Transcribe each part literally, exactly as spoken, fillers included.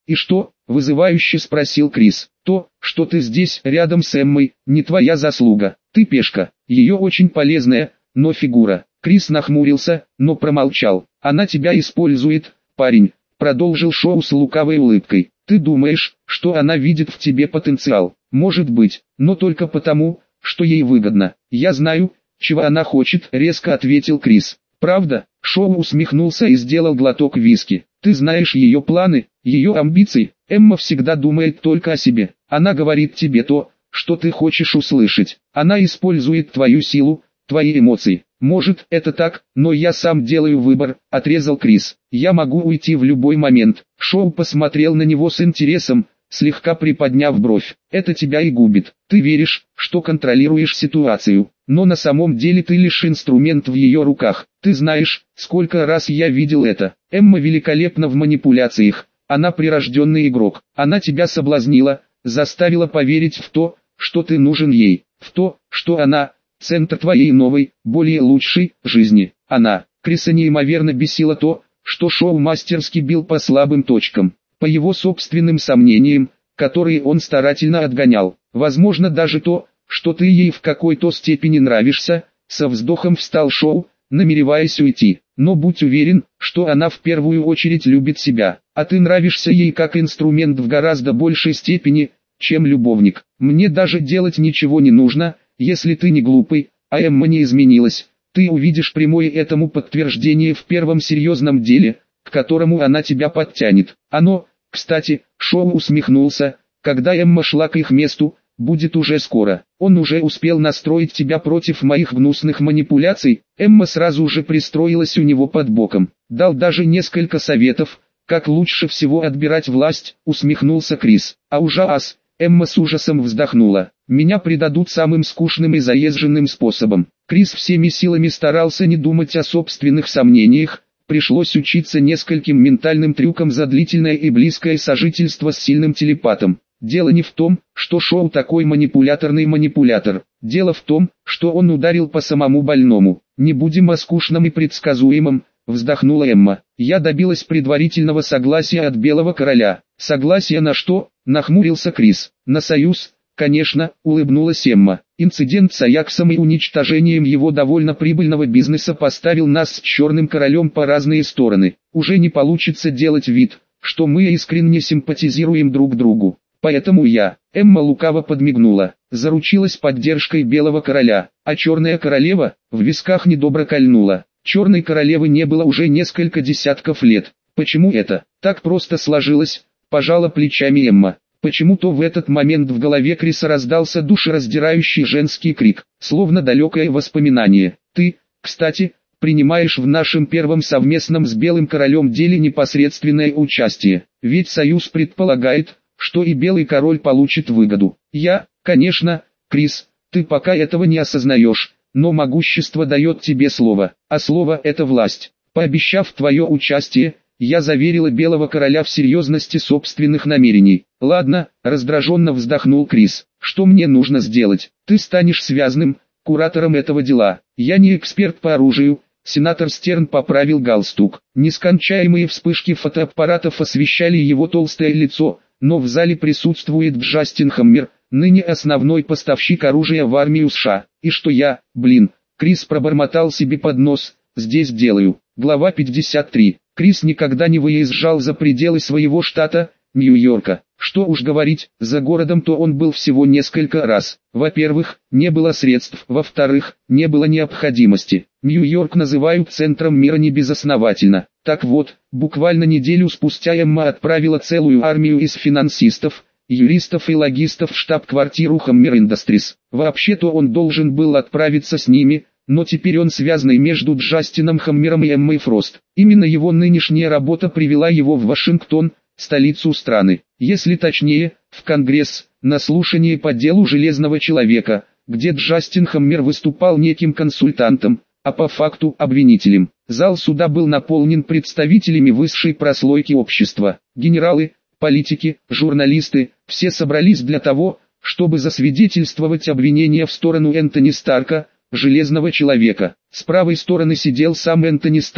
«И что?» – вызывающе спросил Крис. «То, что ты здесь, рядом с Эммой, не твоя заслуга. Ты пешка, ее очень полезная, но фигура». Крис нахмурился, но промолчал. «Она тебя использует, парень», – продолжил Шоу с лукавой улыбкой. «Ты думаешь, что она видит в тебе потенциал? Может быть, но только потому, что ей выгодно. Я знаю, чего она хочет», – резко ответил Крис. «Правда?» – Шоу усмехнулся и сделал глоток виски. «Ты знаешь ее планы, ее амбиции. Эмма всегда думает только о себе. Она говорит тебе то, что ты хочешь услышать. Она использует твою силу, твои эмоции. Может, это так, но я сам делаю выбор», – отрезал Крис. «Я могу уйти в любой момент». Шоу посмотрел на него с интересом, слегка приподняв бровь. «Это тебя и губит. Ты веришь, что контролируешь ситуацию, но на самом деле ты лишь инструмент в ее руках. Ты знаешь, сколько раз я видел это. Эмма великолепна в манипуляциях. Она прирожденный игрок. Она тебя соблазнила, заставила поверить в то, что ты нужен ей, в то, что она – центр твоей новой, более лучшей жизни. Она». Криса неимоверно бесило то, что Шоу мастерски бил по слабым точкам, по его собственным сомнениям, которые он старательно отгонял. «Возможно даже то, что ты ей в какой-то степени нравишься», — со вздохом встал Шоу, намереваясь уйти. «Но будь уверен, что она в первую очередь любит себя, а ты нравишься ей как инструмент в гораздо большей степени, чем любовник. Мне даже делать ничего не нужно, если ты не глупый, а Эмма не изменилась. Ты увидишь прямое этому подтверждение в первом серьезном деле, к которому она тебя подтянет. Оно, кстати», — Шоу усмехнулся, — «когда Эмма шла к их месту, будет уже скоро. Он уже успел настроить тебя против моих гнусных манипуляций». Эмма сразу же пристроилась у него под боком. «Дал даже несколько советов, как лучше всего отбирать власть», — усмехнулся Крис. «А ужас», — Эмма с ужасом вздохнула, — «меня предадут самым скучным и заезженным способом». Крис всеми силами старался не думать о собственных сомнениях. Пришлось учиться нескольким ментальным трюкам за длительное и близкое сожительство с сильным телепатом. Дело не в том, что Шоу такой манипуляторный манипулятор. Дело в том, что он ударил по самому больному. «Не будем о скучном и предсказуемом», — вздохнула Эмма. «Я добилась предварительного согласия от Белого Короля». «Согласие на что?» — нахмурился Крис. «На союз». «Конечно», — улыбнулась Эмма. «Инцидент с Аяксом и уничтожением его довольно прибыльного бизнеса поставил нас с Черным Королем по разные стороны. Уже не получится делать вид, что мы искренне симпатизируем друг другу. Поэтому я», — Эмма лукаво подмигнула, — «заручилась поддержкой Белого Короля, а Черная Королева в висках недобро кольнула. Черной Королевы не было уже несколько десятков лет. Почему это так просто сложилось?» — пожала плечами Эмма. Почему-то в этот момент в голове Криса раздался душераздирающий женский крик, словно далекое воспоминание. «Ты, кстати, принимаешь в нашем первом совместном с Белым Королем деле непосредственное участие, ведь Союз предполагает, что и Белый Король получит выгоду». «Я, конечно, Крис, ты пока этого не осознаешь, но могущество дает тебе слово, а слово – это власть. Пообещав твое участие, я заверила Белого Короля в серьезности собственных намерений». «Ладно», — раздраженно вздохнул Крис. «Что мне нужно сделать? Ты станешь связным куратором этого дела. Я не эксперт по оружию». Сенатор Стерн поправил галстук. Нескончаемые вспышки фотоаппаратов освещали его толстое лицо, но в зале присутствует Джастин Хаммер, ныне основной поставщик оружия в армию США. «И что я, блин», — Крис пробормотал себе под нос, — «здесь делаю». Глава пятьдесят три. Крис никогда не выезжал за пределы своего штата, Нью-Йорка. Что уж говорить, за городом-то он был всего несколько раз. Во-первых, не было средств, во-вторых, не было необходимости. Нью-Йорк называют центром мира не безосновательно. Так вот, буквально неделю спустя Эмма отправила целую армию из финансистов, юристов и логистов в штаб-квартиру Hammer Industries. Вообще-то он должен был отправиться с ними, но теперь он связанный между Джастином Хаммером и Эммой Фрост. Именно его нынешняя работа привела его в Вашингтон, столицу страны. Если точнее, в Конгресс, на слушание по делу Железного Человека, где Джастин Хаммер выступал неким консультантом, а по факту обвинителем. Зал суда был наполнен представителями высшей прослойки общества. Генералы, политики, журналисты, все собрались для того, чтобы засвидетельствовать обвинения в сторону Энтони Старка, Железного Человека. С правой стороны сидел сам Энтони Старк,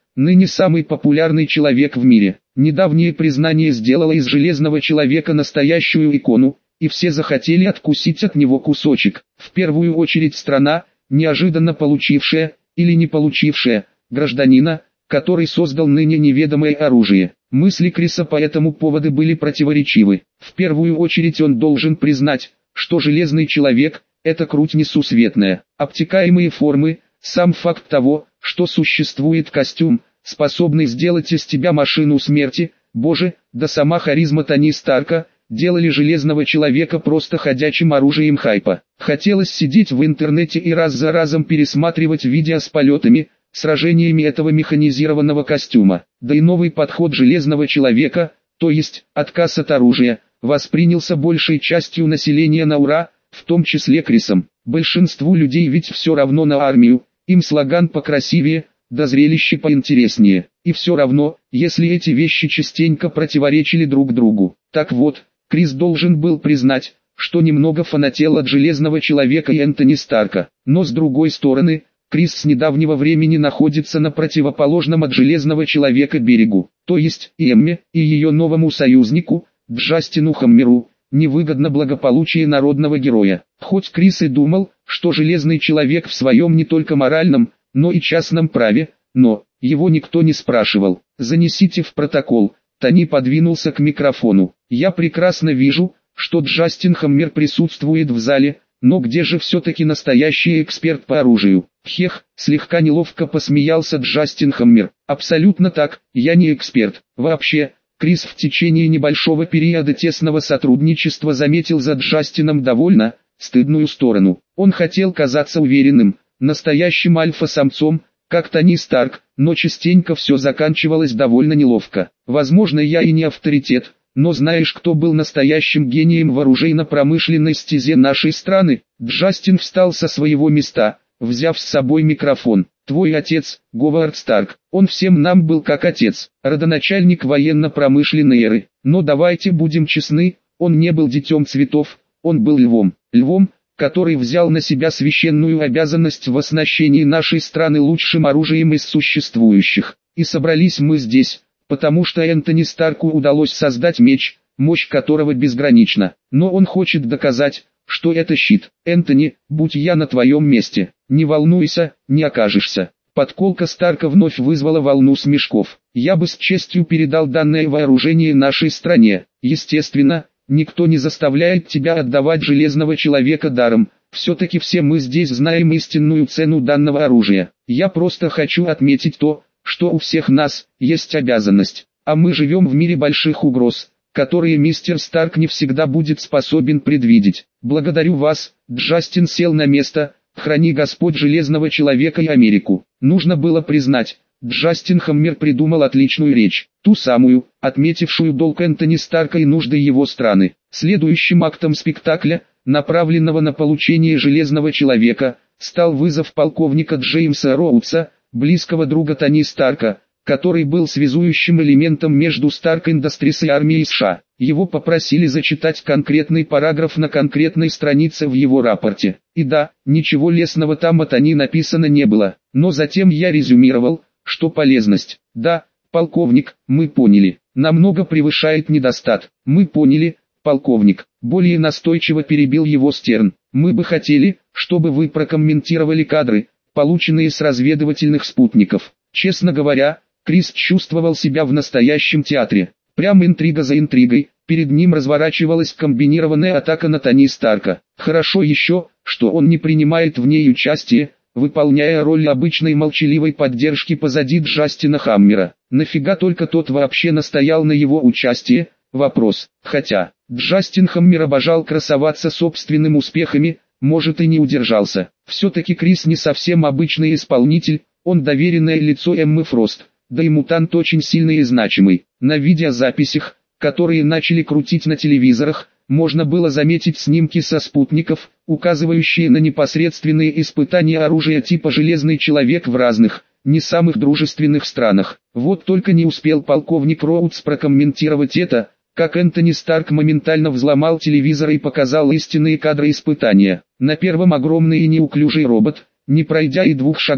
ныне самый популярный человек в мире. Недавнее признание сделало из Железного Человека настоящую икону, и все захотели откусить от него кусочек. В первую очередь страна, неожиданно получившая, или не получившая, гражданина, который создал ныне неведомое оружие. Мысли Криса по этому поводу были противоречивы. В первую очередь он должен признать, что Железный Человек – это круть несусветная. Обтекаемые формы, сам факт того, что существует костюм, способный сделать из тебя машину смерти, боже, да сама харизма Тони Старка, делали Железного Человека просто ходячим оружием хайпа. Хотелось сидеть в интернете и раз за разом пересматривать видео с полетами, сражениями этого механизированного костюма. Да и новый подход Железного Человека, то есть отказ от оружия, воспринялся большей частью населения на ура, в том числе Крисом. Большинству людей ведь все равно на армию, им слоган покрасивее, да зрелище поинтереснее. И все равно, если эти вещи частенько противоречили друг другу. Так вот, Крис должен был признать, что немного фанател от Железного Человека и Энтони Старка. Но с другой стороны, Крис с недавнего времени находится на противоположном от Железного Человека берегу. То есть, и Эмме, и ее новому союзнику, Джастину Хаммеру, невыгодно благополучие народного героя. Хоть Крис и думал, что Железный Человек в своем не только моральном, но и частном праве, но его никто не спрашивал. «Занесите в протокол». Тони подвинулся к микрофону. «Я прекрасно вижу, что Джастин Хаммер присутствует в зале, но где же все-таки настоящий эксперт по оружию?» «Хех», слегка неловко посмеялся Джастин Хаммер. «Абсолютно так, я не эксперт. Вообще, Крис в течение небольшого периода тесного сотрудничества заметил за Джастином довольно стыдную сторону. Он хотел казаться уверенным, настоящим альфа-самцом, как Тони Старк, но частенько все заканчивалось довольно неловко. Возможно, я и не авторитет, но знаешь, кто был настоящим гением в оружейно-промышленной стезе нашей страны?» Джастин встал со своего места, взяв с собой микрофон. «Твой отец, Говард Старк, он всем нам был как отец, родоначальник военно-промышленной эры. Но давайте будем честны, он не был детем цветов, он был львом. Львом, который взял на себя священную обязанность в оснащении нашей страны лучшим оружием из существующих. И собрались мы здесь, потому что Энтони Старку удалось создать меч, мощь которого безгранична. Но он хочет доказать, что это щит. Энтони, будь я на твоем месте, не волнуйся, не окажешься». Подколка Старка вновь вызвала волну смешков. «Я бы с честью передал данное вооружение нашей стране. Естественно, никто не заставляет тебя отдавать Железного Человека даром. Все-таки все мы здесь знаем истинную цену данного оружия. Я просто хочу отметить то, что у всех нас есть обязанность. А мы живем в мире больших угроз, которые мистер Старк не всегда будет способен предвидеть. Благодарю вас». Джастин сел на место. «Храни Господь Железного Человека и Америку». Нужно было признать, Джастин Хаммер придумал отличную речь, ту самую, отметившую долг Энтони Старка и нужды его страны. Следующим актом спектакля, направленного на получение Железного Человека, стал вызов полковника Джеймса Роудса, близкого друга Тони Старка, который был связующим элементом между Старк Industries и армией США. Его попросили зачитать конкретный параграф на конкретной странице в его рапорте. И да, ничего лестного там о Тони написано не было, но затем я резюмировал, что полезность, да, полковник, мы поняли, намного превышает недостат. Мы поняли, полковник, более настойчиво перебил его Стерн. Мы бы хотели, чтобы вы прокомментировали кадры, полученные с разведывательных спутников. Честно говоря, Крис чувствовал себя в настоящем театре. Прям интрига за интригой, перед ним разворачивалась комбинированная атака на Тони Старка. Хорошо еще, что он не принимает в ней участие, выполняя роль обычной молчаливой поддержки позади Джастина Хаммера. Нафига только тот вообще настоял на его участии? Вопрос. Хотя, Джастин Хаммер обожал красоваться собственными успехами, может и не удержался. Все-таки Крис не совсем обычный исполнитель, он доверенное лицо Эммы Фрост. Да и мутант очень сильный и значимый. На видеозаписях, которые начали крутить на телевизорах, можно было заметить снимки со спутников, указывающие на непосредственные испытания оружия типа «Железный Человек» в разных, не самых дружественных странах. Вот только не успел полковник Роудс прокомментировать это, как Энтони Старк моментально взломал телевизор и показал истинные кадры испытания. На первом огромный и неуклюжий робот, не пройдя и двух шагов,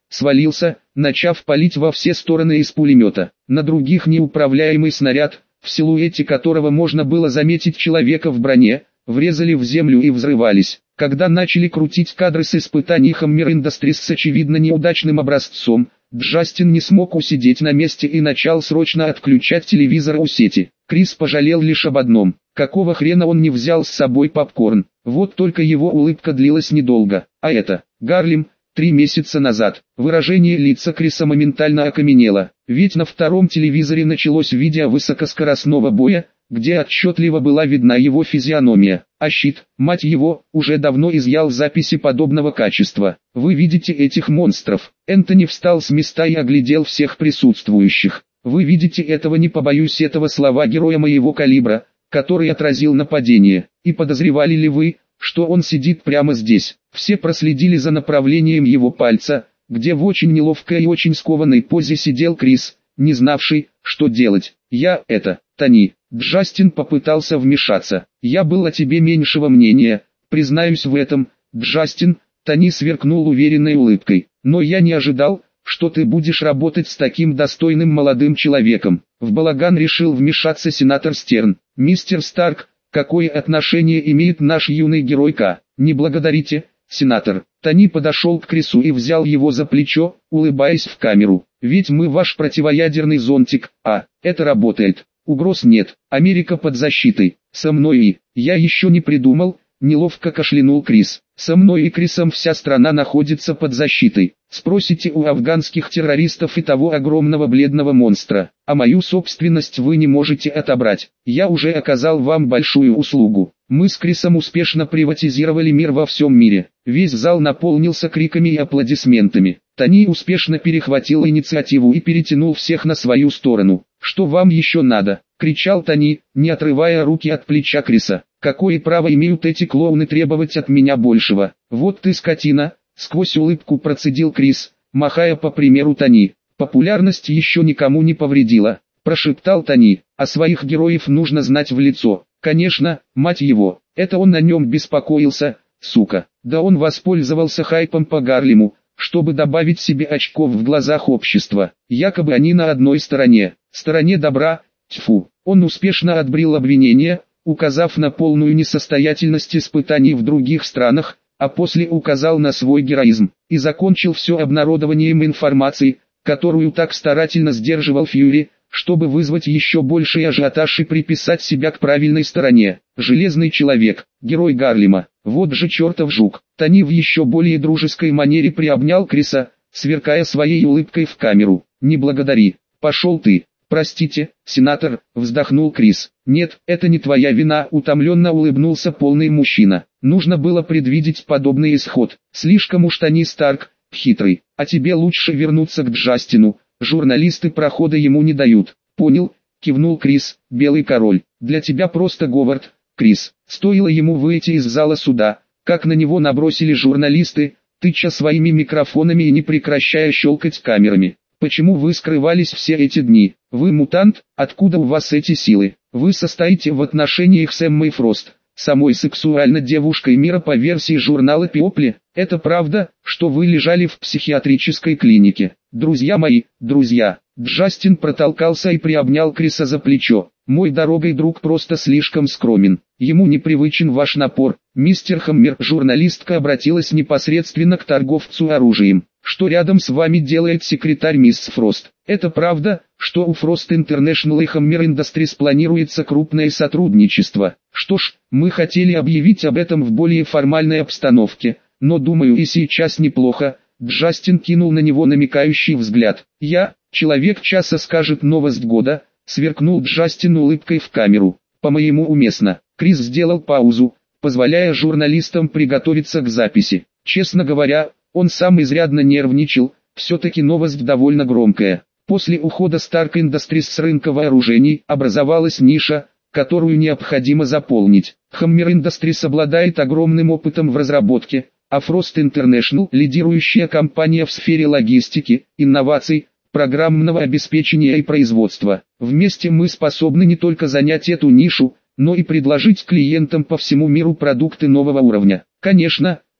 свалился, начав палить во все стороны из пулемета. На других неуправляемый снаряд, в силуэте которого можно было заметить человека в броне, врезали в землю и взрывались. Когда начали крутить кадры с испытаний Hammer Industries с очевидно неудачным образцом, Джастин не смог усидеть на месте и начал срочно отключать телевизор у сети. Крис пожалел лишь об одном: какого хрена он не взял с собой попкорн. Вот только его улыбка длилась недолго. А это, Гарлем, три месяца назад. Выражение лица Криса моментально окаменело, ведь на втором телевизоре началось видео высокоскоростного боя, где отчетливо была видна его физиономия. А щит, мать его, уже давно изъял записи подобного качества. Вы видите этих монстров? Энтони встал с места и оглядел всех присутствующих. Вы видите этого, не побоюсь этого слова, героя моего калибра, который отразил нападение? И подозревали ли вы, что он сидит прямо здесь? Все проследили за направлением его пальца, где в очень неловкой и очень скованной позе сидел Крис, не знавший, что делать. Я, это, Тони. Джастин попытался вмешаться. Я был о тебе меньшего мнения, признаюсь в этом, Джастин. Тони сверкнул уверенной улыбкой. Но я не ожидал, что ты будешь работать с таким достойным молодым человеком. В балаган решил вмешаться сенатор Стерн. Мистер Старк, какое отношение имеет наш юный герой к... Не благодарите, сенатор. Тони подошел к Крису и взял его за плечо, улыбаясь в камеру. Ведь мы ваш противоядерный зонтик, а, это работает. Угроз нет, Америка под защитой. Со мной и... Я еще не придумал, неловко кашлянул Крис. Со мной и Крисом вся страна находится под защитой. Спросите у афганских террористов и того огромного бледного монстра. А мою собственность вы не можете отобрать. Я уже оказал вам большую услугу. Мы с Крисом успешно приватизировали мир во всем мире. Весь зал наполнился криками и аплодисментами. Тони успешно перехватил инициативу и перетянул всех на свою сторону. «Что вам еще надо?» — кричал Тони, не отрывая руки от плеча Криса. «Какое право имеют эти клоуны требовать от меня большего? Вот ты скотина!» — сквозь улыбку процедил Крис, махая по примеру Тони. «Популярность еще никому не повредила», — прошептал Тони. «А своих героев нужно знать в лицо. Конечно, мать его, это он о нем беспокоился, сука. Да он воспользовался хайпом по Гарлему, чтобы добавить себе очков в глазах общества. Якобы они на одной стороне, стороне добра, тьфу». Он успешно отбрил обвинения, указав на полную несостоятельность испытаний в других странах, а после указал на свой героизм, и закончил все обнародованием информации, которую так старательно сдерживал Фьюри, чтобы вызвать еще больший ажиотаж и приписать себя к правильной стороне. Железный человек, герой Гарлема, вот же чертов жук. Тони в еще более дружеской манере приобнял Криса, сверкая своей улыбкой в камеру. «Не благодари, пошел ты». «Простите, сенатор», — вздохнул Крис. «Нет, это не твоя вина», — утомленно улыбнулся полный мужчина. «Нужно было предвидеть подобный исход. Слишком уж Тони Старк, хитрый. А тебе лучше вернуться к Джастину, журналисты прохода ему не дают». «Понял», — кивнул Крис, белый король. «Для тебя просто Говард, Крис». Стоило ему выйти из зала суда, как на него набросили журналисты, тыча своими микрофонами и не прекращая щелкать камерами. «Почему вы скрывались все эти дни? Вы мутант? Откуда у вас эти силы? Вы состоите в отношениях с Эммой Фрост, самой сексуальной девушкой мира по версии журнала People? Это правда, что вы лежали в психиатрической клинике?» «Друзья мои, друзья!» Джастин протолкался и приобнял Криса за плечо. «Мой дорогой друг просто слишком скромен. Ему непривычен ваш напор. Мистер Хаммер». Журналистка обратилась непосредственно к торговцу оружием. «Что рядом с вами делает секретарь мисс Фрост? Это правда, что у Frost International и Hammer Industries планируется крупное сотрудничество? Что ж, мы хотели объявить об этом в более формальной обстановке, но думаю и сейчас неплохо». Джастин кинул на него намекающий взгляд. «Я, человек часа скажет новость года», — сверкнул Джастин улыбкой в камеру. «По-моему уместно». Крис сделал паузу, позволяя журналистам приготовиться к записи. Честно говоря, он сам изрядно нервничал, все-таки новость довольно громкая. После ухода Stark Industries с рынка вооружений образовалась ниша, которую необходимо заполнить. Hammer Industries обладает огромным опытом в разработке, а Frost International – лидирующая компания в сфере логистики, инноваций, программного обеспечения и производства. Вместе мы способны не только занять эту нишу, но и предложить клиентам по всему миру продукты нового уровня. Конечно,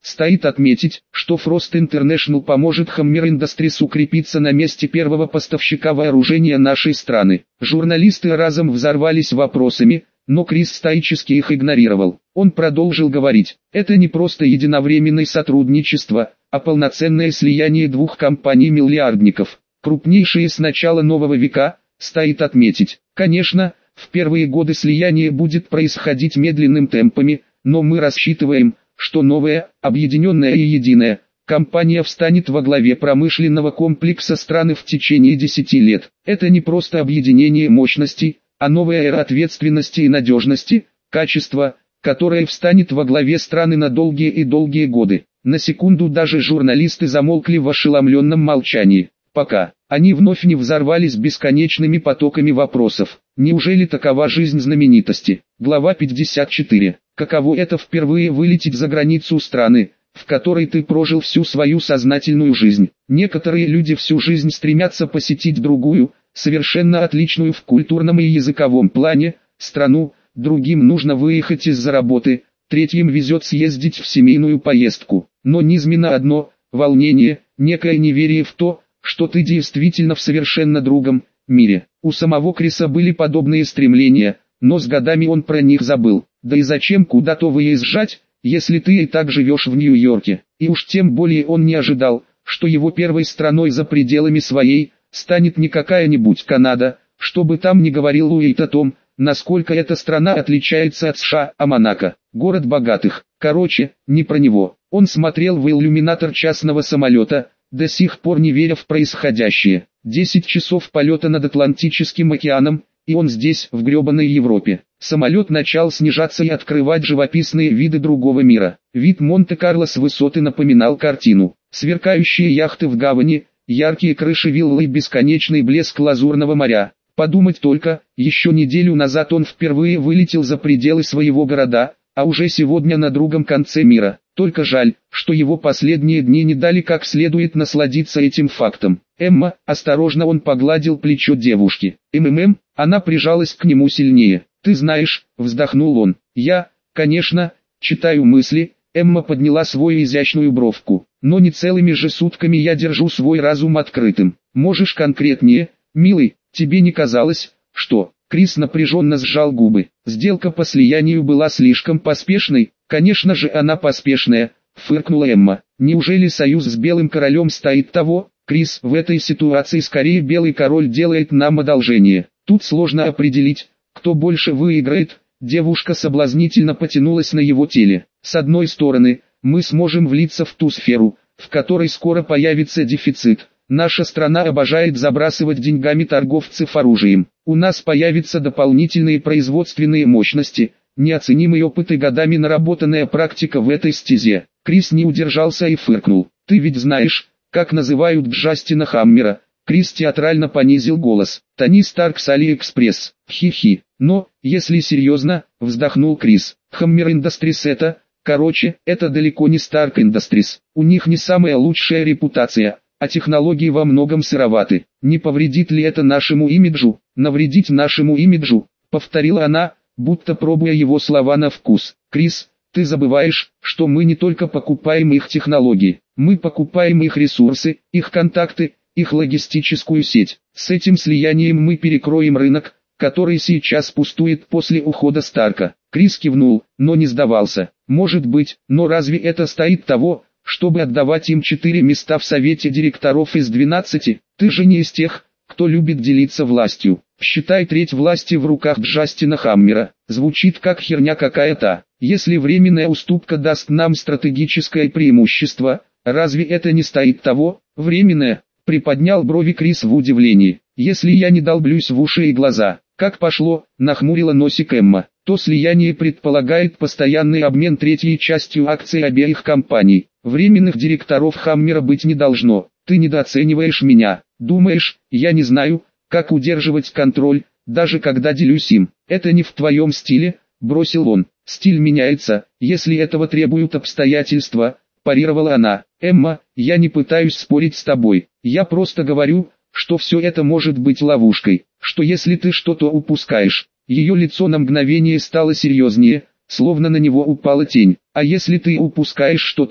Стоит отметить, что Frost International поможет Hammer Industries укрепиться на месте первого поставщика вооружения нашей страны. Журналисты разом взорвались вопросами, но Крис стоически их игнорировал. Он продолжил говорить: это не просто единовременное сотрудничество, а полноценное слияние двух компаний-миллиардников, крупнейшие с начала нового века, стоит отметить. Конечно, в первые годы слияние будет происходить медленными темпами, но мы рассчитываем, что новая, объединенная и единая, компания встанет во главе промышленного комплекса страны в течение десяти лет. Это не просто объединение мощностей, а новая эра ответственности и надежности, качества, которое встанет во главе страны на долгие и долгие годы. На секунду даже журналисты замолкли в ошеломленном молчании, пока они вновь не взорвались бесконечными потоками вопросов. Неужели такова жизнь знаменитости? Глава пятьдесят четыре. Каково это впервые вылететь за границу страны, в которой ты прожил всю свою сознательную жизнь? Некоторые люди всю жизнь стремятся посетить другую, совершенно отличную в культурном и языковом плане, страну, другим нужно выехать из-за работы, третьим везет съездить в семейную поездку. Но низменно одно – волнение, некое неверие в то, что ты действительно в совершенно другом мире. У самого Криса были подобные стремления, но с годами он про них забыл. Да и зачем куда-то выезжать, если ты и так живешь в Нью-Йорке? И уж тем более он не ожидал, что его первой страной за пределами своей станет не какая-нибудь Канада, чтобы там не говорил Уэйт о том, насколько эта страна отличается от США, а Монако – город богатых. Короче, не про него. Он смотрел в иллюминатор частного самолета, до сих пор не веря в происходящее. Десять часов полета над Атлантическим океаном, и он здесь, в гребаной Европе. Самолет начал снижаться и открывать живописные виды другого мира. Вид Монте-Карло с высоты напоминал картину. Сверкающие яхты в гавани, яркие крыши вилл и бесконечный блеск лазурного моря. Подумать только, еще неделю назад он впервые вылетел за пределы своего города, а уже сегодня на другом конце мира. Только жаль, что его последние дни не дали как следует насладиться этим фактом. Эмма, осторожно он погладил плечо девушки. МММ, она прижалась к нему сильнее. Ты знаешь, вздохнул он. Я, конечно, читаю мысли. Эмма подняла свою изящную бровку. Но не целыми же сутками я держу свой разум открытым. Можешь конкретнее, милый, тебе не казалось, что... Крис напряженно сжал губы. Сделка по слиянию была слишком поспешной. Конечно же она поспешная, фыркнула Эмма. Неужели союз с Белым Королем стоит того? Крис, в этой ситуации скорее Белый Король делает нам одолжение. Тут сложно определить, кто больше выиграет. Девушка соблазнительно потянулась на его теле. С одной стороны, мы сможем влиться в ту сферу, в которой скоро появится дефицит. Наша страна обожает забрасывать деньгами торговцев оружием. У нас появятся дополнительные производственные мощности, неоценимый опыт и годами наработанная практика в этой стезе. Крис не удержался и фыркнул. Ты ведь знаешь, как называют Джастина Хаммера? Крис театрально понизил голос. Тони Старк с Алиэкспресс. Хи-хи. Но, если серьезно, вздохнул Крис. Hammer Industries это, короче, это далеко не Stark Industries. У них не самая лучшая репутация. А технологии во многом сыроваты. Не повредит ли это нашему имиджу? Навредить нашему имиджу, повторила она, будто пробуя его слова на вкус. Крис, ты забываешь, что мы не только покупаем их технологии, мы покупаем их ресурсы, их контакты, их логистическую сеть. С этим слиянием мы перекроем рынок, который сейчас пустует после ухода Старка. Крис кивнул, но не сдавался. Может быть, но разве это стоит того, чтобы отдавать им четыре места в совете директоров из двенадцати? Ты же не из тех, кто любит делиться властью. Считай треть власти в руках Джастина Хаммера. Звучит как херня какая-то. Если временная уступка даст нам стратегическое преимущество, разве это не стоит того? Временное, приподнял брови Крис в удивлении. Если я не долблюсь в уши и глаза, как пошло, нахмурила носик Эмма, то слияние предполагает постоянный обмен третьей частью акций обеих компаний. Временных директоров Хаммера быть не должно. Ты недооцениваешь меня. Думаешь, я не знаю, как удерживать контроль, даже когда делюсь им. Это не в твоем стиле, бросил он. Стиль меняется, если этого требуют обстоятельства, парировала она. Эмма, я не пытаюсь спорить с тобой. Я просто говорю, что все это может быть ловушкой. Что если ты что-то упускаешь? Ее лицо на мгновение стало серьезнее, словно на него упала тень. А если ты упускаешь что-то,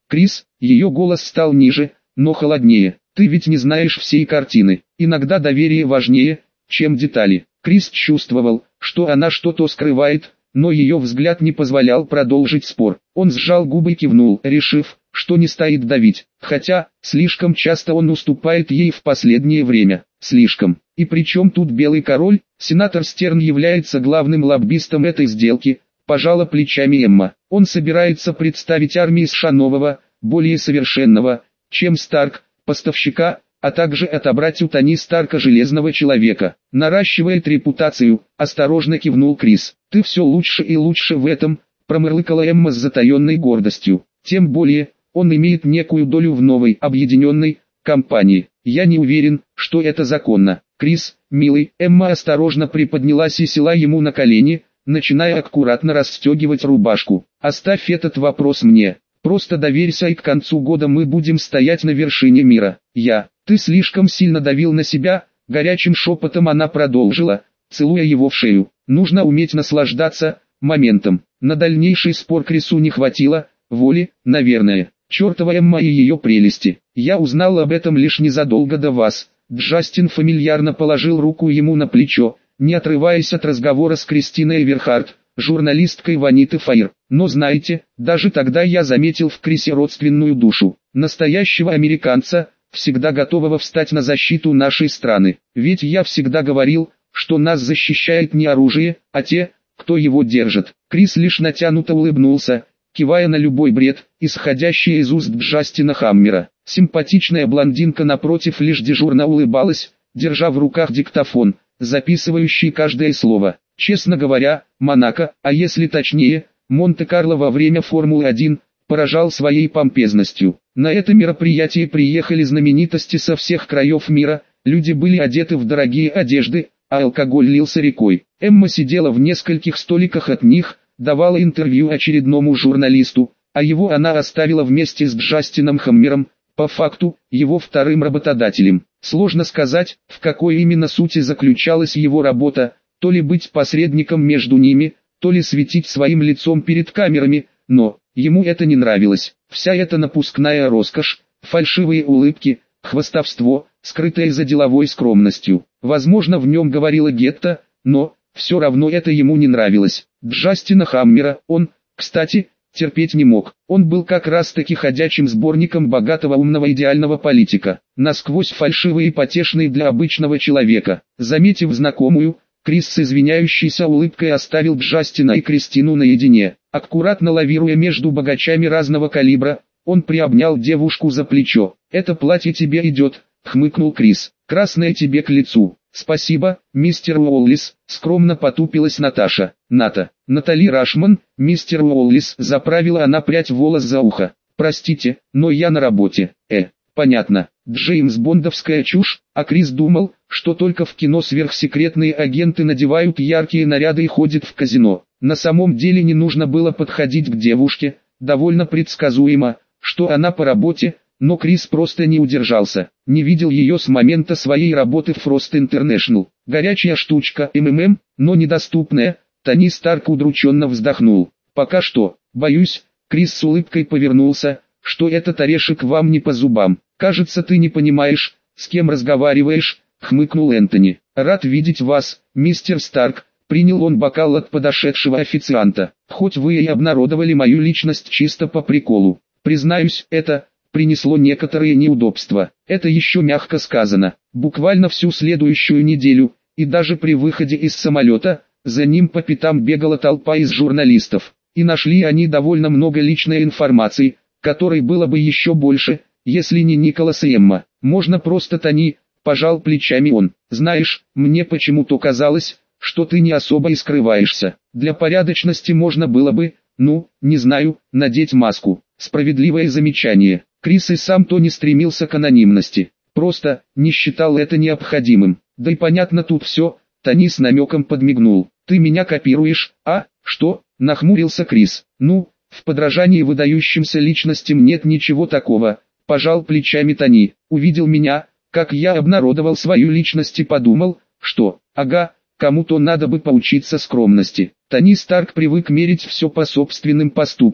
Крис, ее голос стал ниже, но холоднее. Ты ведь не знаешь всей картины. Иногда доверие важнее, чем детали. Крис чувствовал, что она что-то скрывает, но ее взгляд не позволял продолжить спор. Он сжал губы и кивнул, решив, что не стоит давить. Хотя, слишком часто он уступает ей в последнее время. Слишком. И причем тут Белый Король? Сенатор Стерн является главным лоббистом этой сделки. Пожала плечами Эмма. Он собирается представить армии США нового, более совершенного, чем Старк, поставщика, а также отобрать у Тони Старка Железного Человека. Наращивает репутацию, осторожно кивнул Крис. Ты все лучше и лучше в этом, промурлыкала Эмма с затаенной гордостью. Тем более, он имеет некую долю в новой, объединенной, компании. Я не уверен, что это законно. Крис, милый, Эмма осторожно приподнялась и села ему на колени, начиная аккуратно расстегивать рубашку. Оставь этот вопрос мне. Просто доверься, и к концу года мы будем стоять на вершине мира. Я, ты слишком сильно давил на себя, горячим шепотом она продолжила, целуя его в шею. Нужно уметь наслаждаться моментом. На дальнейший спор Крису не хватило воли, наверное. Чертова Эмма и ее прелести. Я узнал об этом лишь незадолго до вас. Джастин фамильярно положил руку ему на плечо, не отрываясь от разговора с Кристиной Эверхард, журналисткой Ваниты Фаер. Но знаете, даже тогда я заметил в Крисе родственную душу, настоящего американца, всегда готового встать на защиту нашей страны. Ведь я всегда говорил, что нас защищает не оружие, а те, кто его держит. Крис лишь натянуто улыбнулся, кивая на любой бред, исходящий из уст Джастина Хаммера. Симпатичная блондинка напротив лишь дежурно улыбалась, держа в руках диктофон, записывающий каждое слово. Честно говоря, Монако, а если точнее, Монте-Карло во время Формулы один, поражал своей помпезностью. На это мероприятие приехали знаменитости со всех краев мира, люди были одеты в дорогие одежды, а алкоголь лился рекой. Эмма сидела в нескольких столиках от них, давала интервью очередному журналисту, а его она оставила вместе с Джастином Хаммером, по факту, его вторым работодателем. Сложно сказать, в какой именно сути заключалась его работа, то ли быть посредником между ними, то ли светить своим лицом перед камерами, но ему это не нравилось. Вся эта напускная роскошь, фальшивые улыбки, хвастовство, скрытое за деловой скромностью. Возможно, в нем говорила Гетта, но все равно это ему не нравилось. Джастина Хаммера он, кстати, терпеть не мог. Он был как раз таки ходячим сборником богатого умного идеального политика, насквозь фальшивый и потешный для обычного человека. Заметив знакомую, Крис с извиняющейся улыбкой оставил Джастина и Кристину наедине. Аккуратно лавируя между богачами разного калибра, он приобнял девушку за плечо. «Это платье тебе идет», — хмыкнул Крис. «Красное тебе к лицу». «Спасибо, мистер Уоллис», — скромно потупилась Наташа. «Ната, Натали Рашман, мистер Уоллис», — заправила она прядь волос за ухо. «Простите, но я на работе». «Э, понятно». Джеймс Бондовская чушь, а Крис думал, что только в кино сверхсекретные агенты надевают яркие наряды и ходят в казино. На самом деле не нужно было подходить к девушке, довольно предсказуемо, что она по работе, но Крис просто не удержался. Не видел ее с момента своей работы в Frost International. Горячая штучка, МММ, но недоступная. Тони Старк удрученно вздохнул. «Пока что, боюсь», Крис с улыбкой повернулся, «что этот орешек вам не по зубам. Кажется, ты не понимаешь, с кем разговариваешь», — хмыкнул Энтони. «Рад видеть вас, мистер Старк», — принял он бокал от подошедшего официанта. «Хоть вы и обнародовали мою личность чисто по приколу. Признаюсь, это принесло некоторые неудобства. Это еще мягко сказано. Буквально всю следующую неделю, и даже при выходе из самолета, за ним по пятам бегала толпа из журналистов. И нашли они довольно много личной информации, которой было бы еще больше, если не Николас и Эмма. Можно просто Тони», — пожал плечами он. «Знаешь, мне почему-то казалось, что ты не особо и скрываешься. Для порядочности можно было бы, ну, не знаю, надеть маску». Справедливое замечание. Крис и сам то не стремился к анонимности. Просто, не считал это необходимым. Да и понятно тут все, Тони с намеком подмигнул. «Ты меня копируешь, а? Что?» — нахмурился Крис. «Ну, в подражании выдающимся личностям нет ничего такого», — пожал плечами Тони. «Увидел меня, как я обнародовал свою личность и подумал, что, ага, кому-то надо бы поучиться скромности». Тони Старк привык мерить все по собственным поступкам.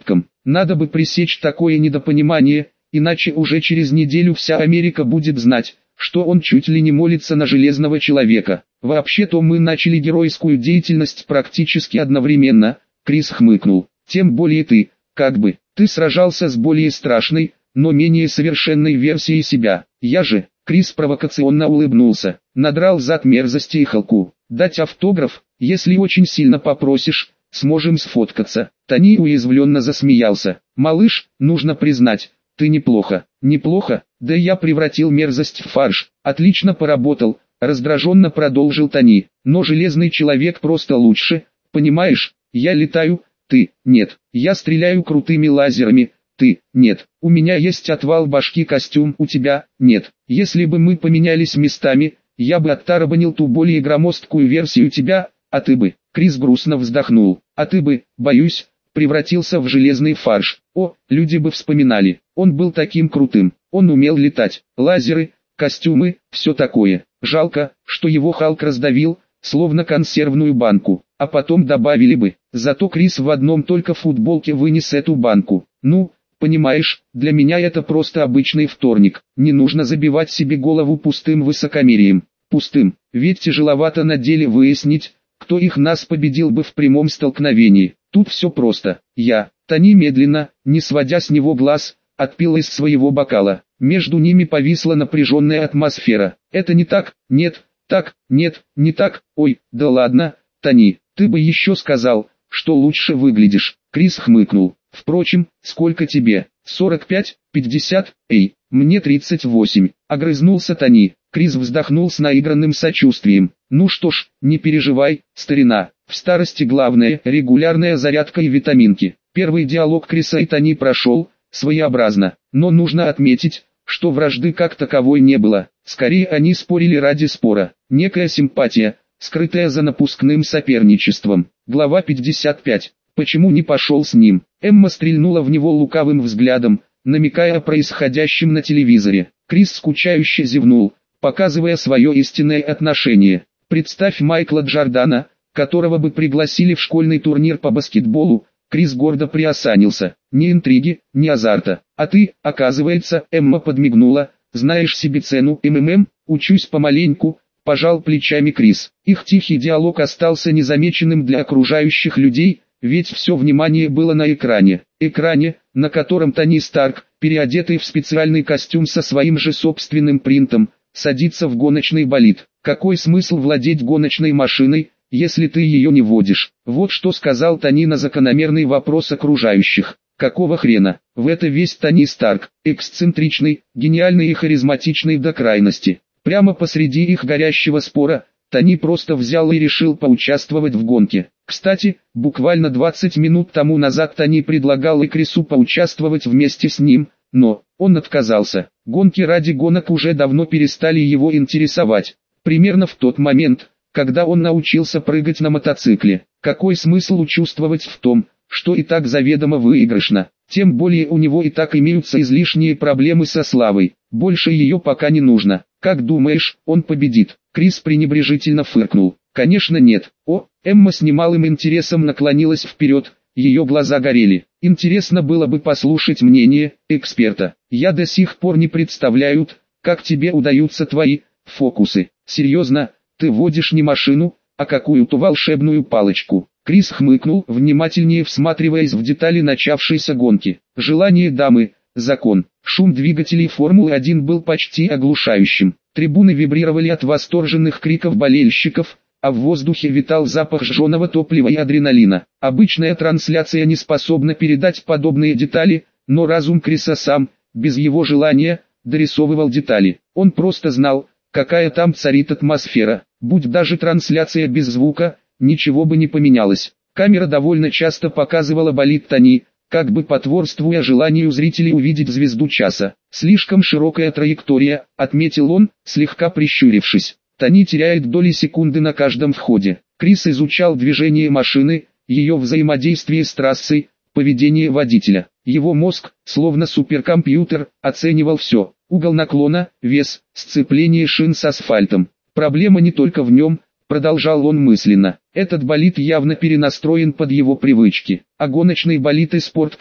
Надо бы пресечь такое недопонимание, иначе уже через неделю вся Америка будет знать, что он чуть ли не молится на Железного Человека. Вообще-то мы начали геройскую деятельность практически одновременно, Крис хмыкнул. Тем более ты, как бы, ты сражался с более страшной, но менее совершенной версией себя. Я же, Крис провокационно улыбнулся, надрал зад мерзости и Халку. Дать автограф, если очень сильно попросишь, сможем сфоткаться. Тони уязвленно засмеялся. Малыш, нужно признать, ты неплохо, неплохо, да я превратил мерзость в фарш. Отлично поработал, раздраженно продолжил Тони. Но Железный Человек просто лучше, понимаешь, я летаю, ты, нет, я стреляю крутыми лазерами, ты, нет, у меня есть отвал башки костюм, у тебя, нет. Если бы мы поменялись местами, я бы оттарабанил ту более громоздкую версию тебя, а ты бы, Крис грустно вздохнул, а ты бы, боюсь, превратился в железный фарш. О, люди бы вспоминали, он был таким крутым, он умел летать, лазеры, костюмы, все такое. Жалко, что его Халк раздавил, словно консервную банку, а потом добавили бы. Зато Крис в одном только футболке вынес эту банку. Ну, понимаешь, для меня это просто обычный вторник. Не нужно забивать себе голову пустым высокомерием. Пустым, ведь тяжеловато на деле выяснить, кто их нас победил бы в прямом столкновении. Тут все просто. Я, Тони медленно, не сводя с него глаз, отпил из своего бокала. Между ними повисла напряженная атмосфера. Это не так, нет, так, нет, не так, ой, да ладно, Тони, ты бы еще сказал, что лучше выглядишь. Крис хмыкнул. Впрочем, сколько тебе? сорок пять, пятьдесят, эй, мне тридцать восемь. Огрызнулся Тони. Крис вздохнул с наигранным сочувствием. Ну что ж, не переживай, старина. В старости главное – регулярная зарядка и витаминки. Первый диалог Криса и Тони прошел своеобразно, но нужно отметить, что вражды как таковой не было. Скорее они спорили ради спора. Некая симпатия, скрытая за напускным соперничеством. Глава пятьдесят пять. Почему не пошел с ним? Эмма стрельнула в него лукавым взглядом, намекая о происходящем на телевизоре. Крис скучающе зевнул, показывая свое истинное отношение. Представь Майкла Джордана, которого бы пригласили в школьный турнир по баскетболу. Крис гордо приосанился. Ни интриги, ни азарта. А ты, оказывается, Эмма подмигнула, знаешь себе цену МММ, учусь помаленьку, пожал плечами Крис. Их тихий диалог остался незамеченным для окружающих людей, ведь все внимание было на экране. Экране, на котором Тони Старк, переодетый в специальный костюм со своим же собственным принтом, садится в гоночный болид. Какой смысл владеть гоночной машиной, если ты ее не водишь? Вот что сказал Тони на закономерный вопрос окружающих. Какого хрена? В это весь Тони Старк, эксцентричный, гениальный и харизматичный до крайности. Прямо посреди их горящего спора, Тони просто взял и решил поучаствовать в гонке. Кстати, буквально двадцать минут тому назад Тони предлагал и Крису поучаствовать вместе с ним, но он отказался. Гонки ради гонок уже давно перестали его интересовать. Примерно в тот момент, когда он научился прыгать на мотоцикле. Какой смысл участвовать в том, что и так заведомо выигрышно? Тем более у него и так имеются излишние проблемы со славой. Больше ее пока не нужно. Как думаешь, он победит? Крис пренебрежительно фыркнул. Конечно нет. О, Эмма с немалым интересом наклонилась вперед, ее глаза горели. Интересно было бы послушать мнение эксперта. Я до сих пор не представляю, как тебе удаются твои фокусы. Серьезно, ты водишь не машину, а какую-то волшебную палочку. Крис хмыкнул, внимательнее всматриваясь в детали начавшейся гонки. Желание дамы, закон. Шум двигателей Формулы один был почти оглушающим. Трибуны вибрировали от восторженных криков болельщиков, а в воздухе витал запах жженого топлива и адреналина. Обычная трансляция не способна передать подобные детали, но разум Криса сам, без его желания, дорисовывал детали. Он просто знал, какая там царит атмосфера. Будь даже трансляция без звука, ничего бы не поменялось. Камера довольно часто показывала болид Тони, как бы потворствуя желанию зрителей увидеть звезду часа. Слишком широкая траектория, отметил он, слегка прищурившись. Тони теряет доли секунды на каждом входе. Крис изучал движение машины, ее взаимодействие с трассой, поведение водителя. Его мозг, словно суперкомпьютер, оценивал все. Угол наклона, вес, сцепление шин с асфальтом. Проблема не только в нем, продолжал он мысленно. Этот болид явно перенастроен под его привычки. А гоночный болид и спорткар,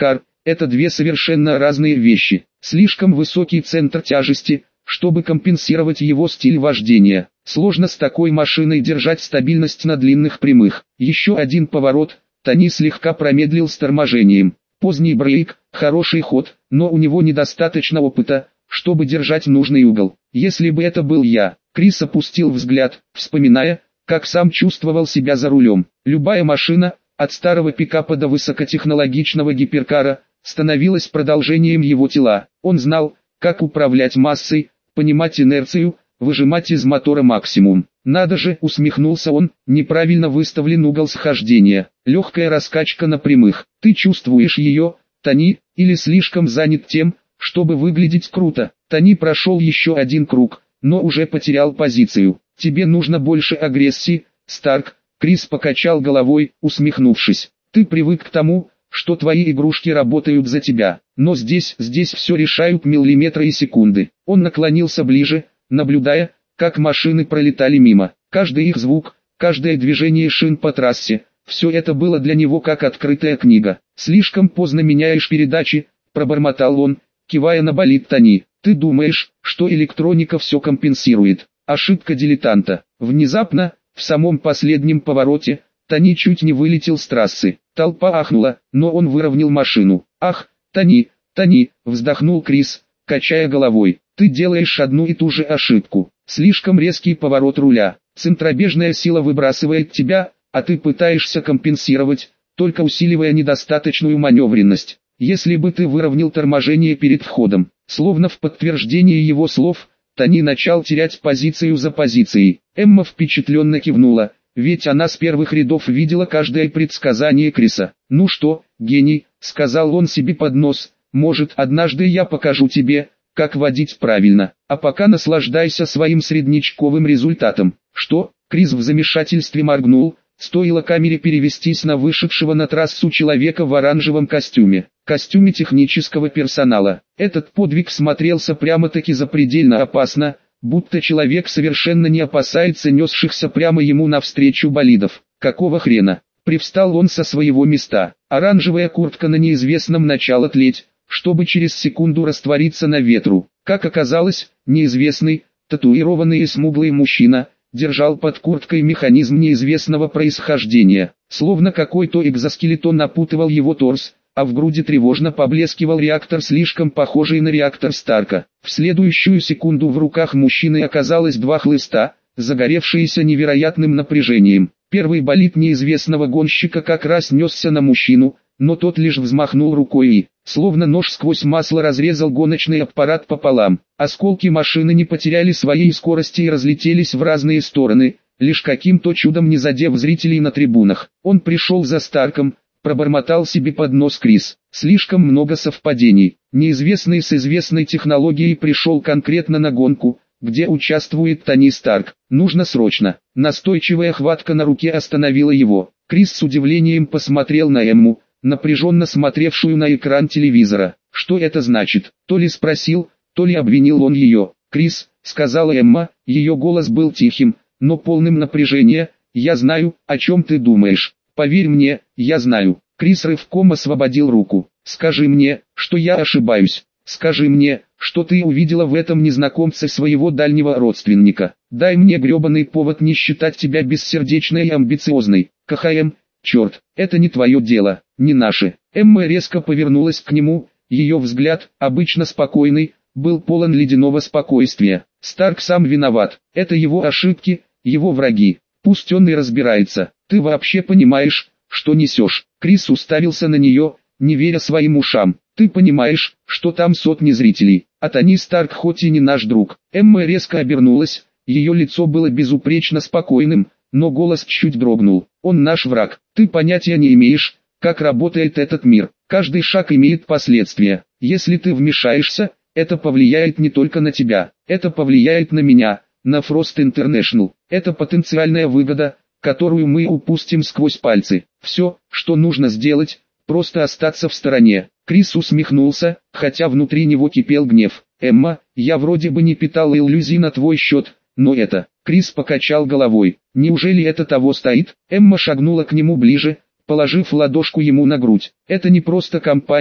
– это две совершенно разные вещи. Слишком высокий центр тяжести, чтобы компенсировать его стиль вождения. Сложно с такой машиной держать стабильность на длинных прямых. Еще один поворот, Тони слегка промедлил с торможением. Поздний брейк, хороший ход, но у него недостаточно опыта, чтобы держать нужный угол. Если бы это был я, Крис опустил взгляд, вспоминая, как сам чувствовал себя за рулем. Любая машина, от старого пикапа до высокотехнологичного гиперкара, становилась продолжением его тела. Он знал, как управлять массой, понимать инерцию, выжимать из мотора максимум. Надо же, усмехнулся он, неправильно выставлен угол схождения. Легкая раскачка на прямых. Ты чувствуешь ее, Тони, или слишком занят тем, чтобы выглядеть круто? Тони прошел еще один круг, но уже потерял позицию. Тебе нужно больше агрессии, Старк. Крис покачал головой, усмехнувшись. Ты привык к тому, что твои игрушки работают за тебя, но здесь, здесь все решают миллиметры и секунды. Он наклонился ближе, наблюдая, как машины пролетали мимо. Каждый их звук, каждое движение шин по трассе, все это было для него как открытая книга. «Слишком поздно меняешь передачи», – пробормотал он, кивая на болид Тони. «Ты думаешь, что электроника все компенсирует? Ошибка дилетанта». Внезапно, в самом последнем повороте, Тони чуть не вылетел с трассы. Толпа ахнула, но он выровнял машину. «Ах, Тони, Тони», – вздохнул Крис, качая головой. «Ты делаешь одну и ту же ошибку. Слишком резкий поворот руля. Центробежная сила выбрасывает тебя, а ты пытаешься компенсировать, только усиливая недостаточную маневренность. Если бы ты выровнял торможение перед входом». Словно в подтверждение его слов, Тони начал терять позицию за позицией. Эмма впечатленно кивнула, ведь она с первых рядов видела каждое предсказание Криса. «Ну что, гений», — сказал он себе под нос, — «может, однажды я покажу тебе, как водить правильно, а пока наслаждайся своим среднячковым результатом». «Что?» — Крис в замешательстве моргнул, стоило камере перевестись на вышедшего на трассу человека в оранжевом костюме, костюме технического персонала. Этот подвиг смотрелся прямо-таки запредельно опасно, будто человек совершенно не опасается несшихся прямо ему навстречу болидов. «Какого хрена?» Привстал он со своего места. Оранжевая куртка на неизвестном начала тлеть, чтобы через секунду раствориться на ветру. Как оказалось, неизвестный, татуированный и смуглый мужчина, держал под курткой механизм неизвестного происхождения. Словно какой-то экзоскелетон опутывал его торс, а в груди тревожно поблескивал реактор, слишком похожий на реактор Старка. В следующую секунду в руках мужчины оказалось два хлыста, загоревшиеся невероятным напряжением. Первый болид неизвестного гонщика как раз несся на мужчину, но тот лишь взмахнул рукой и, словно нож сквозь масло, разрезал гоночный аппарат пополам. Осколки машины не потеряли своей скорости и разлетелись в разные стороны, лишь каким-то чудом не задев зрителей на трибунах. Он пришел за Старком, пробормотал себе под нос Крис. Слишком много совпадений. Неизвестный с известной технологией пришел конкретно на гонку, где участвует Тони Старк. Нужно срочно. Настойчивая хватка на руке остановила его. Крис с удивлением посмотрел на Эмму, напряженно смотревшую на экран телевизора. Что это значит? То ли спросил, то ли обвинил он ее. «Крис», — сказала Эмма, ее голос был тихим, но полным напряжения, — «я знаю, о чем ты думаешь. Поверь мне, я знаю». Крис рывком освободил руку. «Скажи мне, что я ошибаюсь. Скажи мне, что ты увидела в этом незнакомце своего дальнего родственника. Дай мне гребаный повод не считать тебя бессердечной и амбициозной. КХМ, черт, это не твое дело, не наше». Эмма резко повернулась к нему, ее взгляд, обычно спокойный, был полон ледяного спокойствия. «Старк сам виноват, это его ошибки, его враги. Пусть он и разбирается. Ты вообще понимаешь, что несешь?» Крис уставился на нее, не веря своим ушам. «Ты понимаешь, что там сотни зрителей, а Тони Старк хоть и не наш друг». Эмма резко обернулась, ее лицо было безупречно спокойным, но голос чуть дрогнул. «Он наш враг. Ты понятия не имеешь, как работает этот мир. Каждый шаг имеет последствия. Если ты вмешаешься, это повлияет не только на тебя, это повлияет на меня, на Frost International. Это потенциальная выгода, которую мы упустим сквозь пальцы. Все, что нужно сделать, просто остаться в стороне». Крис усмехнулся, хотя внутри него кипел гнев. «Эмма, я вроде бы не питал иллюзий на твой счет, но это...» Крис покачал головой. «Неужели это того стоит?» Эмма шагнула к нему ближе, положив ладошку ему на грудь. «Это не просто компания,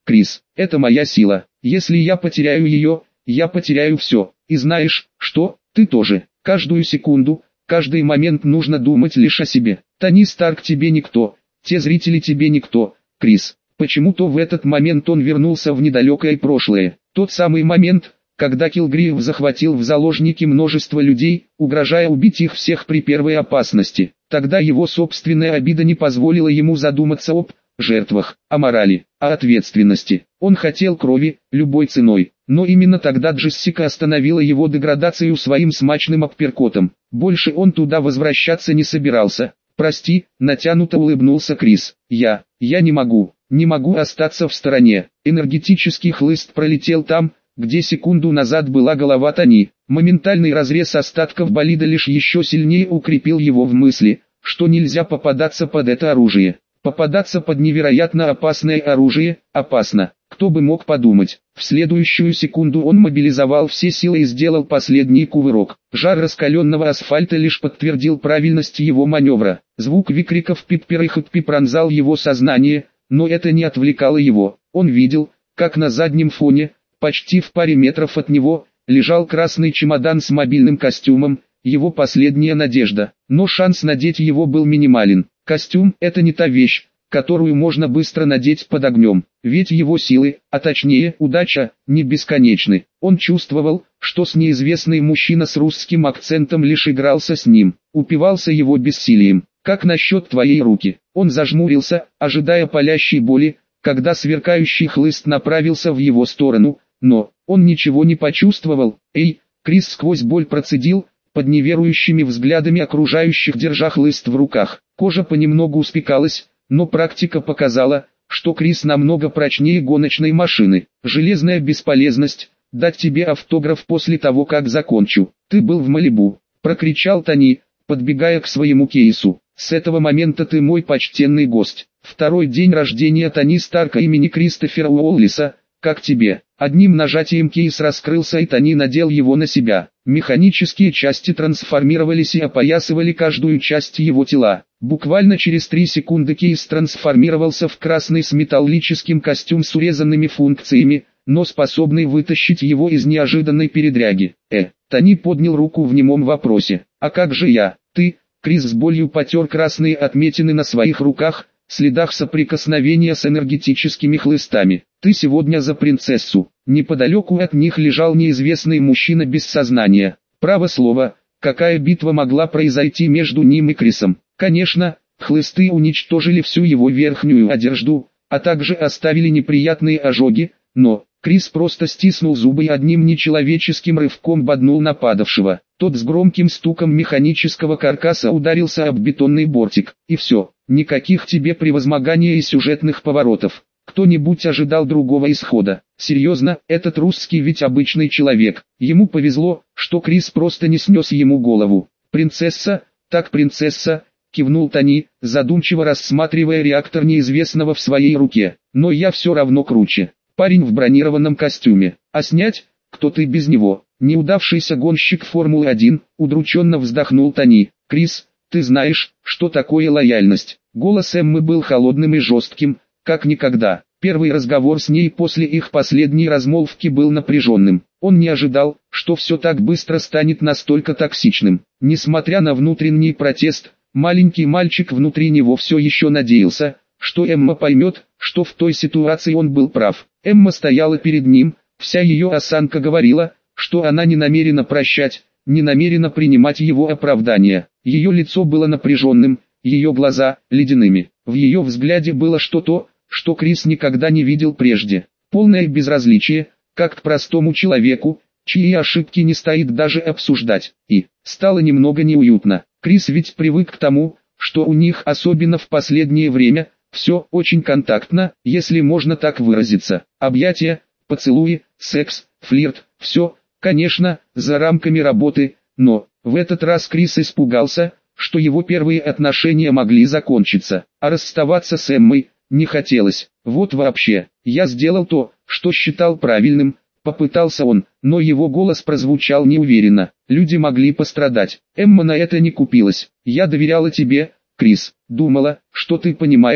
Крис, это моя сила. Если я потеряю ее, я потеряю все. И знаешь, что, ты тоже. Каждую секунду, каждый момент нужно думать лишь о себе. Тони Старк тебе никто, те зрители тебе никто, Крис. Почему-то в этот момент он вернулся в недалекое прошлое. Тот самый момент, когда Килгрив захватил в заложники множество людей, угрожая убить их всех при первой опасности. Тогда его собственная обида не позволила ему задуматься об жертвах, о морали, о ответственности. Он хотел крови, любой ценой. Но именно тогда Джессика остановила его деградацию своим смачным апперкотом. Больше он туда возвращаться не собирался. «Прости», — натянуто улыбнулся Крис. «Я, я не могу, не могу остаться в стороне». Энергетический хлыст пролетел там, где секунду назад была голова Тони. Моментальный разрез остатков болида лишь еще сильнее укрепил его в мысли, что нельзя попадаться под это оружие. Попадаться под невероятно опасное оружие, опасно. Кто бы мог подумать. В следующую секунду он мобилизовал все силы и сделал последний кувырок. Жар раскаленного асфальта лишь подтвердил правильность его маневра. Звук выкриков Пиппера и Хэппи пронзал его сознание, но это не отвлекало его. Он видел, как на заднем фоне, почти в паре метров от него, лежал красный чемодан с мобильным костюмом, его последняя надежда. Но шанс надеть его был минимален. Костюм – это не та вещь, которую можно быстро надеть под огнем, ведь его силы, а точнее удача, не бесконечны. Он чувствовал, что с неизвестный мужчина с русским акцентом лишь игрался с ним, упивался его бессилием. «Как насчет твоей руки?» Он зажмурился, ожидая палящей боли, когда сверкающий хлыст направился в его сторону, но он ничего не почувствовал. «Эй!» Крис сквозь боль процедил, под неверующими взглядами окружающих держа хлыст в руках. Кожа понемногу спекалась, но практика показала, что Крис намного прочнее гоночной машины. «Железная бесполезность, дать тебе автограф после того, как закончу. Ты был в Малибу», — прокричал Тони, подбегая к своему кейсу. «С этого момента ты мой почтенный гость. Второй день рождения Тони Старка имени Кристофера Уоллиса, как тебе?» Одним нажатием кейс раскрылся и Тони надел его на себя. Механические части трансформировались и опоясывали каждую часть его тела. Буквально через три секунды кейс трансформировался в красный с металлическим костюм с урезанными функциями, но способный вытащить его из неожиданной передряги. «Э». Тони поднял руку в немом вопросе. «А как же я?» «Ты?» Крис с болью потер красные отметины на своих руках, следах соприкосновения с энергетическими хлыстами. «Ты сегодня за принцессу». Неподалеку от них лежал неизвестный мужчина без сознания. Право слово, какая битва могла произойти между ним и Крисом? Конечно, хлысты уничтожили всю его верхнюю одежду, а также оставили неприятные ожоги, но Крис просто стиснул зубы и одним нечеловеческим рывком боднул нападавшего. Тот с громким стуком механического каркаса ударился об бетонный бортик, и все, никаких тебе превозмогания и сюжетных поворотов. Кто-нибудь ожидал другого исхода? Серьезно, этот русский ведь обычный человек. Ему повезло, что Крис просто не снес ему голову. «Принцесса, так принцесса», кивнул Тони, задумчиво рассматривая реактор неизвестного в своей руке. «Но я все равно круче. Парень в бронированном костюме. А снять? Кто ты без него?» Неудавшийся гонщик Формулы один, удрученно вздохнул Тони. «Крис, ты знаешь, что такое лояльность?» Голос Эммы был холодным и жестким, как никогда. Первый разговор с ней после их последней размолвки был напряженным. Он не ожидал, что все так быстро станет настолько токсичным. Несмотря на внутренний протест, маленький мальчик внутри него все еще надеялся, что Эмма поймет, что в той ситуации он был прав. Эмма стояла перед ним, вся ее осанка говорила, что она не намерена прощать, не намерена принимать его оправдания. Ее лицо было напряженным, ее глаза – ледяными. В ее взгляде было что-то, что Крис никогда не видел прежде. Полное безразличие, как к простому человеку, чьи ошибки не стоит даже обсуждать. И стало немного неуютно. Крис ведь привык к тому, что у них, особенно в последнее время, все очень контактно, если можно так выразиться. Объятия, поцелуи, секс, флирт, все, конечно, за рамками работы, но в этот раз Крис испугался, что его первые отношения могли закончиться, а расставаться с Эммой не хотелось. «Вот вообще, я сделал то, что считал правильным», — попытался он, но его голос прозвучал неуверенно. «Люди могли пострадать. Эмма на это не купилась. Я доверяла тебе, Крис, думала, что ты понимаешь,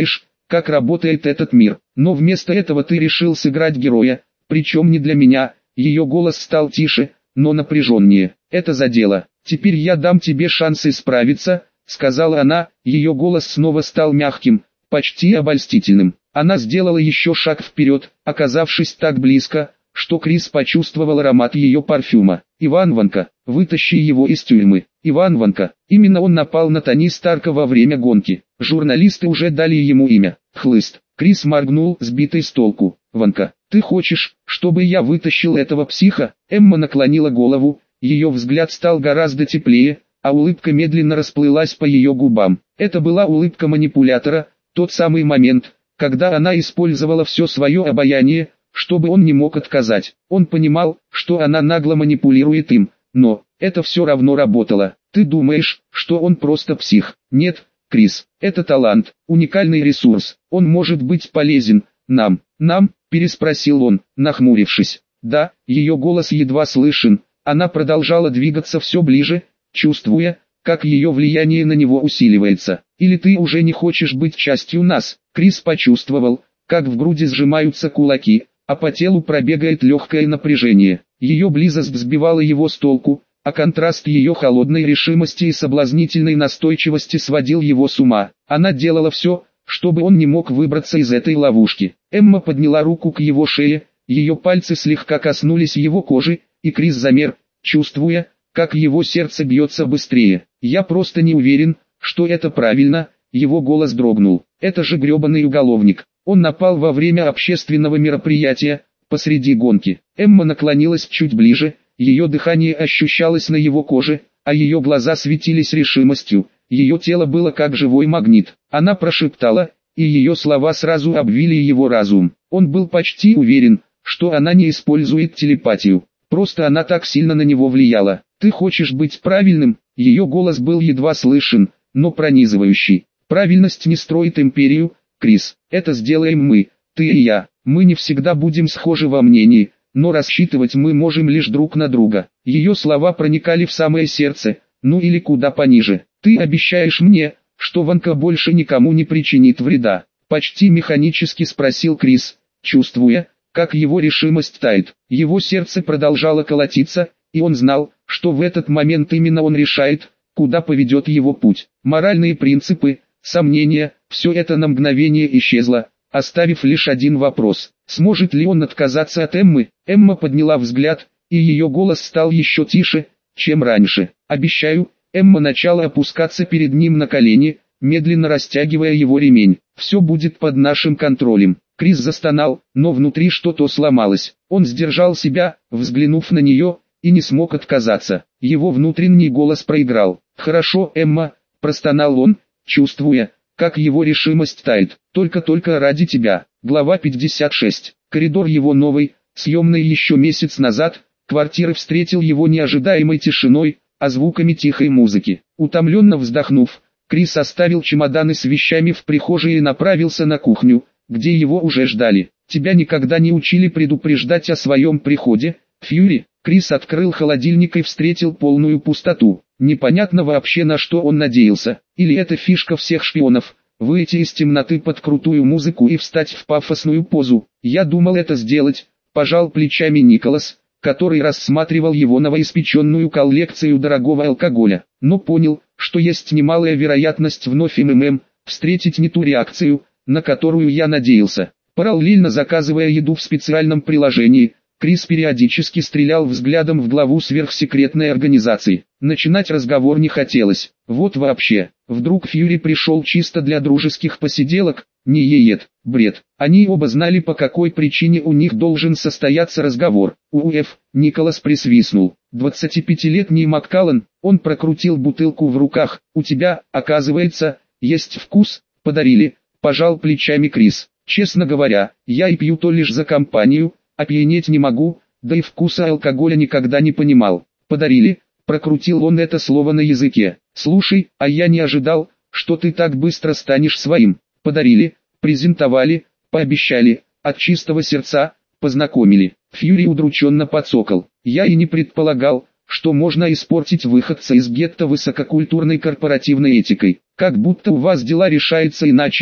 как работает этот мир. Но вместо этого ты решил сыграть героя, причем не для меня. Ее голос стал тише, но напряженнее. Это задело. Теперь я дам тебе шанс исправиться, сказала она. Ее голос снова стал мягким, почти обольстительным. Она сделала еще шаг вперед, оказавшись так близко, что Крис почувствовал аромат ее парфюма. «Иван Ванка, вытащи его из тюрьмы». Иван Ванка, именно он напал на Тони Старка во время гонки. Журналисты уже дали ему имя. Хлыст. Крис моргнул, сбитый с толку. «Ванка, ты хочешь, чтобы я вытащил этого психа?» Эмма наклонила голову, ее взгляд стал гораздо теплее, а улыбка медленно расплылась по ее губам. Это была улыбка манипулятора, тот самый момент, когда она использовала все свое обаяние, чтобы он не мог отказать. Он понимал, что она нагло манипулирует им, но это все равно работало. «Ты думаешь, что он просто псих?» «Нет, Крис, это талант, уникальный ресурс, он может быть полезен нам». «Нам?» – переспросил он, нахмурившись. «Да», ее голос едва слышен, она продолжала двигаться все ближе, чувствуя, как ее влияние на него усиливается. «Или ты уже не хочешь быть частью нас?» Крис почувствовал, как в груди сжимаются кулаки, а по телу пробегает легкое напряжение. Ее близость сбивала его с толку, а контраст ее холодной решимости и соблазнительной настойчивости сводил его с ума. Она делала все, чтобы он не мог выбраться из этой ловушки. Эмма подняла руку к его шее, ее пальцы слегка коснулись его кожи, и Крис замер, чувствуя, как его сердце бьется быстрее. «Я просто не уверен, что это правильно», его голос дрогнул. «Это же гребаный уголовник. Он напал во время общественного мероприятия, посреди гонки». Эмма наклонилась чуть ближе, ее дыхание ощущалось на его коже, а ее глаза светились решимостью, ее тело было как живой магнит. Она прошептала, и ее слова сразу обвили его разум. Он был почти уверен, что она не использует телепатию, просто она так сильно на него влияла. «Ты хочешь быть правильным?» Ее голос был едва слышен, но пронизывающий. «Правильность не строит империю, Крис, это сделаем мы, ты и я. Мы не всегда будем схожи во мнении, но рассчитывать мы можем лишь друг на друга». Ее слова проникали в самое сердце, ну или куда пониже. «Ты обещаешь мне, что Ванка больше никому не причинит вреда?» Почти механически спросил Крис, чувствуя, как его решимость тает. Его сердце продолжало колотиться, и он знал, что в этот момент именно он решает, куда поведет его путь. Моральные принципы, сомнения, все это на мгновение исчезло, оставив лишь один вопрос. Сможет ли он отказаться от Эммы? Эмма подняла взгляд, и ее голос стал еще тише, чем раньше. «Обещаю». Эмма начала опускаться перед ним на колени, медленно растягивая его ремень. «Все будет под нашим контролем». Крис застонал, но внутри что-то сломалось. Он сдержал себя, взглянув на нее, и не смог отказаться. Его внутренний голос проиграл. «Хорошо, Эмма», – простонал он, чувствуя, как его решимость тает. «Только-только ради тебя». Глава пятьдесят шесть. Коридор его новой, съемной еще месяц назад, квартиры встретил его неожидаемой тишиной, а звуками тихой музыки. Утомленно вздохнув, Крис оставил чемоданы с вещами в прихожей и направился на кухню, где его уже ждали. «Тебя никогда не учили предупреждать о своем приходе, Фьюри?» Крис открыл холодильник и встретил полную пустоту. Непонятно вообще, на что он надеялся. Или это фишка всех шпионов – выйти из темноты под крутую музыку и встать в пафосную позу. «Я думал это сделать», – пожал плечами Николас, который рассматривал его новоиспеченную коллекцию дорогого алкоголя, но понял, что есть немалая вероятность вновь МММ встретить не ту реакцию, на которую я надеялся. Параллельно заказывая еду в специальном приложении, Крис периодически стрелял взглядом в главу сверхсекретной организации. Начинать разговор не хотелось. Вот вообще, вдруг Фьюри пришел чисто для дружеских посиделок, не ЕЕТ, бред. Они оба знали, по какой причине у них должен состояться разговор. «Уэф», Николас присвистнул. двадцатипятилетний Маккаллан, он прокрутил бутылку в руках. «У тебя, оказывается, есть вкус, подарили», пожал плечами Крис. «Честно говоря, я и пью то лишь за компанию, опьянеть не могу, да и вкуса алкоголя никогда не понимал. Подарили», прокрутил он это слово на языке. «Слушай, а я не ожидал, что ты так быстро станешь своим. Подарили, презентовали, пообещали, от чистого сердца, познакомили». Фьюри удрученно подсокал. «Я и не предполагал, что можно испортить выходца из гетто высококультурной корпоративной этикой. Как будто у вас дела решаются иначе»,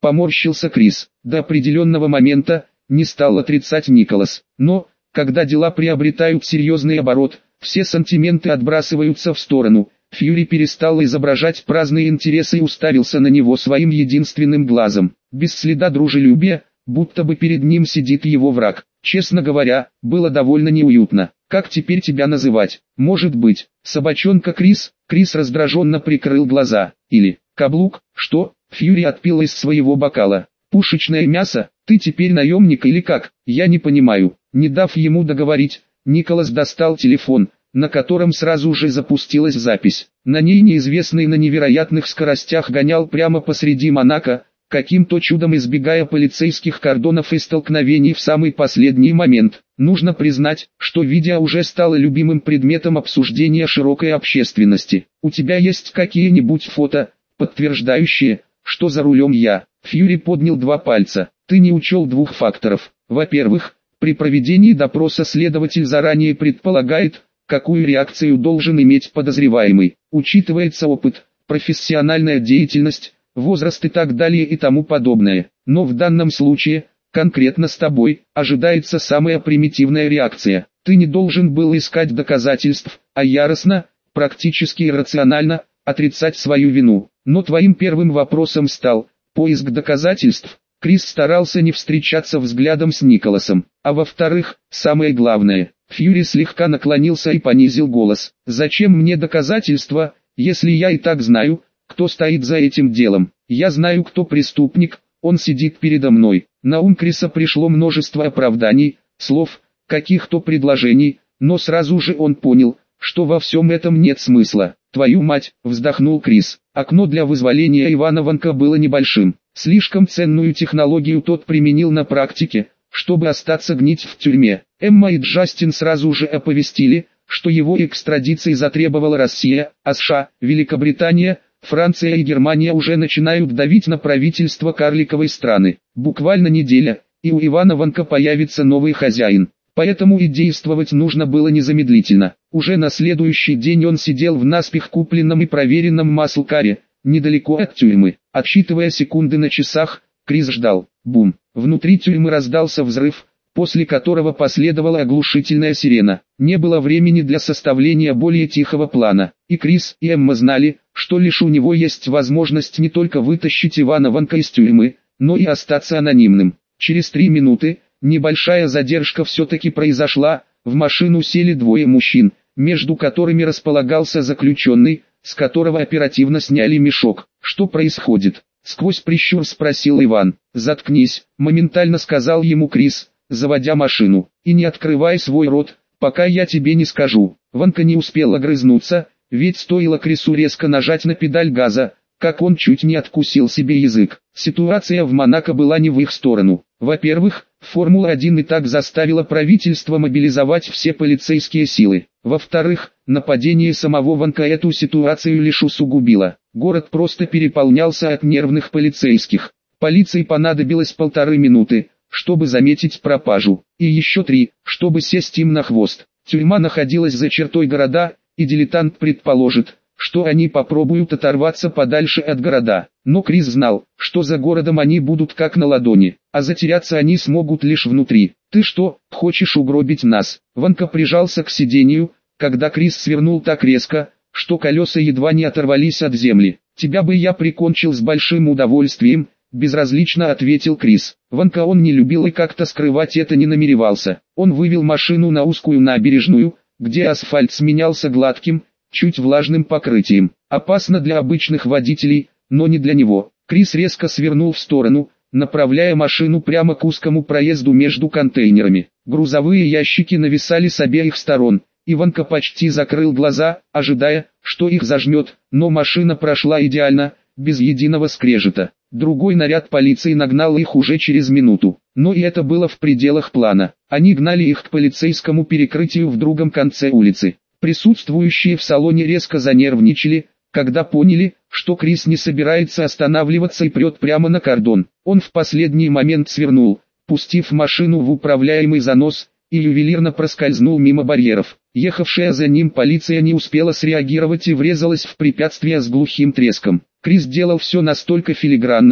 поморщился Крис. До определенного момента, не стал отрицать Николас. Но, когда дела приобретают серьезный оборот, все сантименты отбрасываются в сторону. Фьюри перестал изображать праздные интересы и уставился на него своим единственным глазом, без следа дружелюбия, будто бы перед ним сидит его враг. Честно говоря, было довольно неуютно. Как теперь тебя называть? Может быть, собачонка Крис? Крис раздраженно прикрыл глаза. Или, каблук, что? Фьюри отпил из своего бокала. Пушечное мясо? Ты теперь наемник или как? Я не понимаю. Не дав ему договорить, Николас достал телефон, на котором сразу же запустилась запись. На ней неизвестный на невероятных скоростях гонял прямо посреди Монако, каким-то чудом избегая полицейских кордонов и столкновений в самый последний момент. Нужно признать, что видео уже стало любимым предметом обсуждения широкой общественности. У тебя есть какие-нибудь фото, подтверждающие, что за рулем я? Фьюри поднял два пальца. Ты не учел двух факторов. Во-первых, при проведении допроса следователь заранее предполагает, какую реакцию должен иметь подозреваемый. Учитывается опыт, профессиональная деятельность, возраст и так далее и тому подобное. Но в данном случае, конкретно с тобой, ожидается самая примитивная реакция. Ты не должен был искать доказательств, а яростно, практически иррационально, отрицать свою вину. Но твоим первым вопросом стал поиск доказательств. Крис старался не встречаться взглядом с Николасом. А во-вторых, самое главное, Фьюри слегка наклонился и понизил голос. Зачем мне доказательства, если я и так знаю, кто стоит за этим делом? Я знаю, кто преступник, он сидит передо мной. На ум Криса пришло множество оправданий, слов, каких-то предложений, но сразу же он понял, что во всем этом нет смысла. «Твою мать!» – вздохнул Крис. Окно для вызволения Ивана Ванка было небольшим. Слишком ценную технологию тот применил на практике, чтобы остаться гнить в тюрьме. Эмма и Джастин сразу же оповестили, что его экстрадиции затребовала Россия, а США, Великобритания, Франция и Германия уже начинают давить на правительство карликовой страны. Буквально неделя, и у Ивана Ванка появится новый хозяин. Поэтому и действовать нужно было незамедлительно. Уже на следующий день он сидел в наспех купленном и проверенном маслкаре, недалеко от тюрьмы. Отсчитывая секунды на часах, Крис ждал. Бум! Внутри тюрьмы раздался взрыв, после которого последовала оглушительная сирена. Не было времени для составления более тихого плана. И Крис, и Эмма знали, что лишь у него есть возможность не только вытащить Ивана Ванка из тюрьмы, но и остаться анонимным. Через три минуты, небольшая задержка все-таки произошла, в машину сели двое мужчин, между которыми располагался заключенный, с которого оперативно сняли мешок. «Что происходит?» — сквозь прищур спросил Иван. «Заткнись», — моментально сказал ему Крис, заводя машину, «и не открывай свой рот, пока я тебе не скажу». Ванка не успел огрызнуться, ведь стоило Крису резко нажать на педаль газа, как он чуть не откусил себе язык. Ситуация в Монако была не в их сторону. Во-первых, Формула один и так заставила правительство мобилизовать все полицейские силы. Во-вторых, нападение самого Ванка эту ситуацию лишь усугубило. Город просто переполнялся от нервных полицейских. Полиции понадобилось полторы минуты, чтобы заметить пропажу, и еще три, чтобы сесть им на хвост. Тюрьма находилась за чертой города, и дилетант предположит, что они попробуют оторваться подальше от города. Но Крис знал, что за городом они будут как на ладони, а затеряться они смогут лишь внутри. «Ты что, хочешь угробить нас?» Ванка прижался к сиденью, когда Крис свернул так резко, что колеса едва не оторвались от земли. «Тебя бы я прикончил с большим удовольствием», — безразлично ответил Крис. Ванка он не любил и как-то скрывать это не намеревался. Он вывел машину на узкую набережную, где асфальт сменялся гладким, чуть влажным покрытием. Опасно для обычных водителей, но не для него. Крис резко свернул в сторону, направляя машину прямо к узкому проезду между контейнерами. Грузовые ящики нависали с обеих сторон. Иванка почти закрыл глаза, ожидая, что их зажмет, но машина прошла идеально, без единого скрежета. Другой наряд полиции нагнал их уже через минуту. Но и это было в пределах плана. Они гнали их к полицейскому перекрытию в другом конце улицы. Присутствующие в салоне резко занервничали, когда поняли, что Крис не собирается останавливаться и прет прямо на кордон. Он в последний момент свернул, пустив машину в управляемый занос, и ювелирно проскользнул мимо барьеров. Ехавшая за ним полиция не успела среагировать и врезалась в препятствие с глухим треском. Крис делал все настолько филигранно,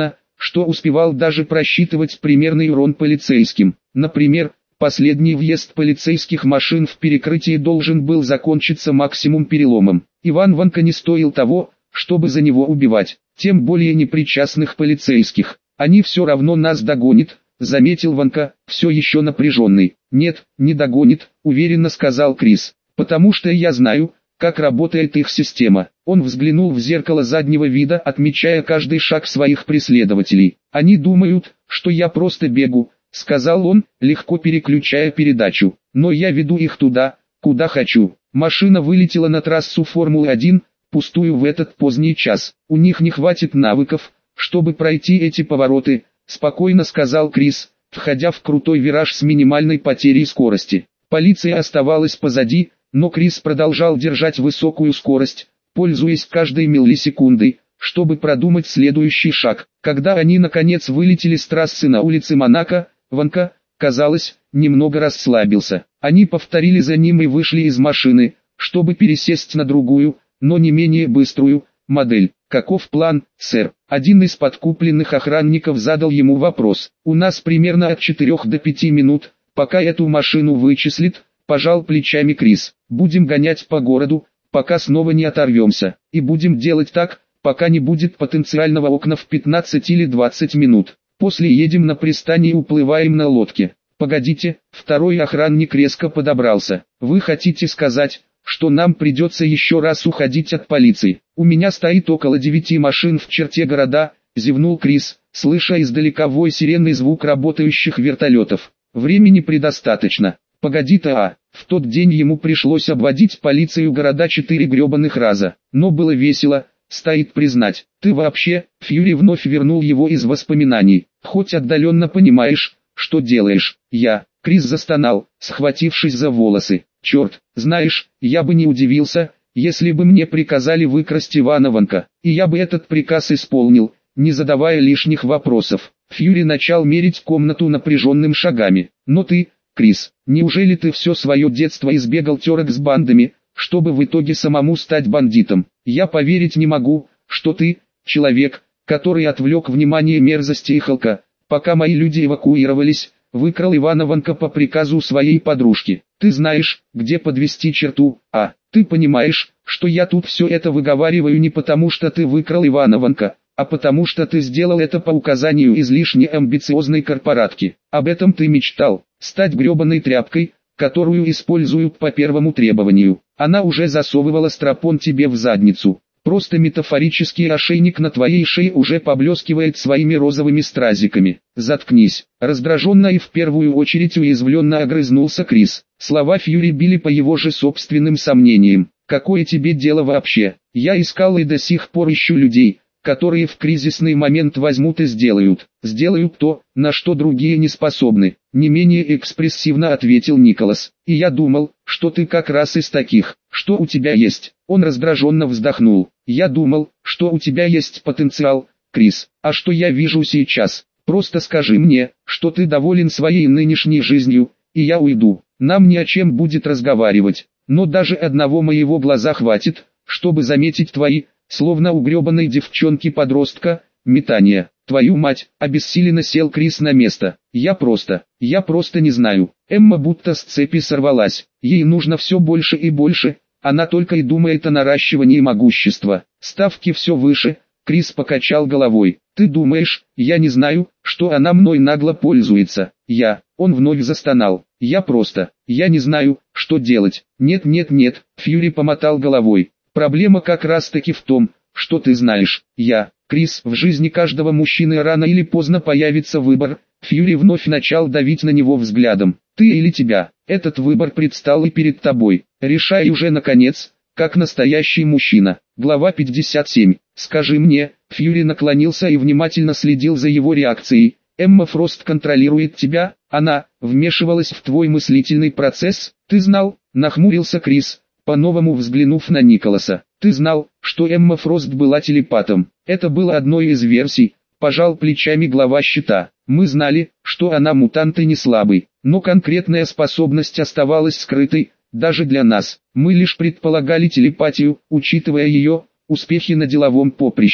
что успевал даже просчитывать примерный урон полицейским. Например, последний въезд полицейских машин в перекрытие должен был закончиться максимум переломом. Иван Ванька не стоил того, чтобы за него убивать, тем более непричастных полицейских. Они все равно нас догонят, заметил Ванька, все еще напряженный. Нет, не догонит, уверенно сказал Крис, потому что я знаю, как работает их система. Он взглянул в зеркало заднего вида, отмечая каждый шаг своих преследователей. Они думают, что я просто бегу, сказал он, легко переключая передачу. Но я веду их туда, куда хочу. Машина вылетела на трассу Формулы один, пустую в этот поздний час. У них не хватит навыков, чтобы пройти эти повороты, спокойно сказал Крис, входя в крутой вираж с минимальной потерей скорости. Полиция оставалась позади, но Крис продолжал держать высокую скорость, пользуясь каждой миллисекундой, чтобы продумать следующий шаг. Когда они наконец вылетели с трассы на улице Монако, Ванька, казалось, немного расслабился. Они повторили за ним и вышли из машины, чтобы пересесть на другую, но не менее быструю, модель. «Каков план, сэр?» Один из подкупленных охранников задал ему вопрос. «У нас примерно от четырёх до пяти минут, пока эту машину вычислит», пожал плечами Крис. «Будем гонять по городу, пока снова не оторвемся, и будем делать так, пока не будет потенциального окна в пятнадцать или двадцать минут. После едем на пристань и уплываем на лодке». «Погодите», второй охранник резко подобрался. «Вы хотите сказать, что нам придется еще раз уходить от полиции? У меня стоит около девяти машин в черте города», зевнул Крис, слыша издалека вой сирены и звук работающих вертолетов. «Времени предостаточно». «Погоди-то, а...» В тот день ему пришлось обводить полицию города четыре гребаных раза. Но было весело, стоит признать. «Ты вообще...» Фьюри вновь вернул его из воспоминаний. «Хоть отдаленно понимаешь, что делаешь?» «Я...» Крис застонал, схватившись за волосы. «Черт, знаешь, я бы не удивился, если бы мне приказали выкрасть Ивана Ванька, и я бы этот приказ исполнил, не задавая лишних вопросов». Фьюри начал мерить комнату напряженным шагами. «Но ты, Крис, неужели ты все свое детство избегал терок с бандами, чтобы в итоге самому стать бандитом? Я поверить не могу, что ты, человек, который отвлек внимание мерзости и Халка, пока мои люди эвакуировались, выкрал Ивана Ванька по приказу своей подружки. Ты знаешь, где подвести черту, а? Ты понимаешь, что я тут все это выговариваю не потому, что ты выкрал Ивана Ванька, а потому что ты сделал это по указанию излишне амбициозной корпоратки. Об этом ты мечтал, стать гребаной тряпкой, которую используют по первому требованию. Она уже засовывала стропон тебе в задницу. Просто метафорический ошейник на твоей шее уже поблескивает своими розовыми стразиками. Заткнись. Раздраженно и в первую очередь уязвленно огрызнулся Крис. Слова Фьюри били по его же собственным сомнениям. Какое тебе дело вообще? Я искал и до сих пор ищу людей, которые в кризисный момент возьмут и сделают. Сделают то, на что другие не способны. Не менее экспрессивно ответил Николас. И я думал, что ты как раз из таких. Что у тебя есть? Он раздраженно вздохнул. Я думал, что у тебя есть потенциал, Крис. А что я вижу сейчас? Просто скажи мне, что ты доволен своей нынешней жизнью, и я уйду. Нам не о чем будет разговаривать. Но даже одного моего глаза хватит, чтобы заметить твои, словно у гребаной девчонки-подростка, метания. Твою мать, обессиленно сел Крис на место. Я просто, я просто не знаю. Эмма будто с цепи сорвалась. Ей нужно все больше и больше. Она только и думает о наращивании могущества. Ставки все выше. Крис покачал головой. Ты думаешь, я не знаю, что она мной нагло пользуется? Я, он вновь застонал. Я просто, я не знаю, что делать. Нет, нет, нет, Фьюри помотал головой. Проблема как раз таки в том, что ты знаешь. Я, Крис, в жизни каждого мужчины рано или поздно появится выбор. Фьюри вновь начал давить на него взглядом. Ты или тебя, этот выбор предстал и перед тобой. Решай уже наконец, как настоящий мужчина. Глава пятьдесят семь. Скажи мне, Фьюри наклонился и внимательно следил за его реакцией. Эмма Фрост контролирует тебя, она вмешивалась в твой мыслительный процесс, ты знал, нахмурился Крис, по-новому взглянув на Николаса. Ты знал, что Эмма Фрост была телепатом. Это было одной из версий, пожал плечами глава щита. Мы знали, что она мутант и не слабый, но конкретная способность оставалась скрытой, даже для нас. Мы лишь предполагали телепатию, учитывая ее успехи на деловом поприще.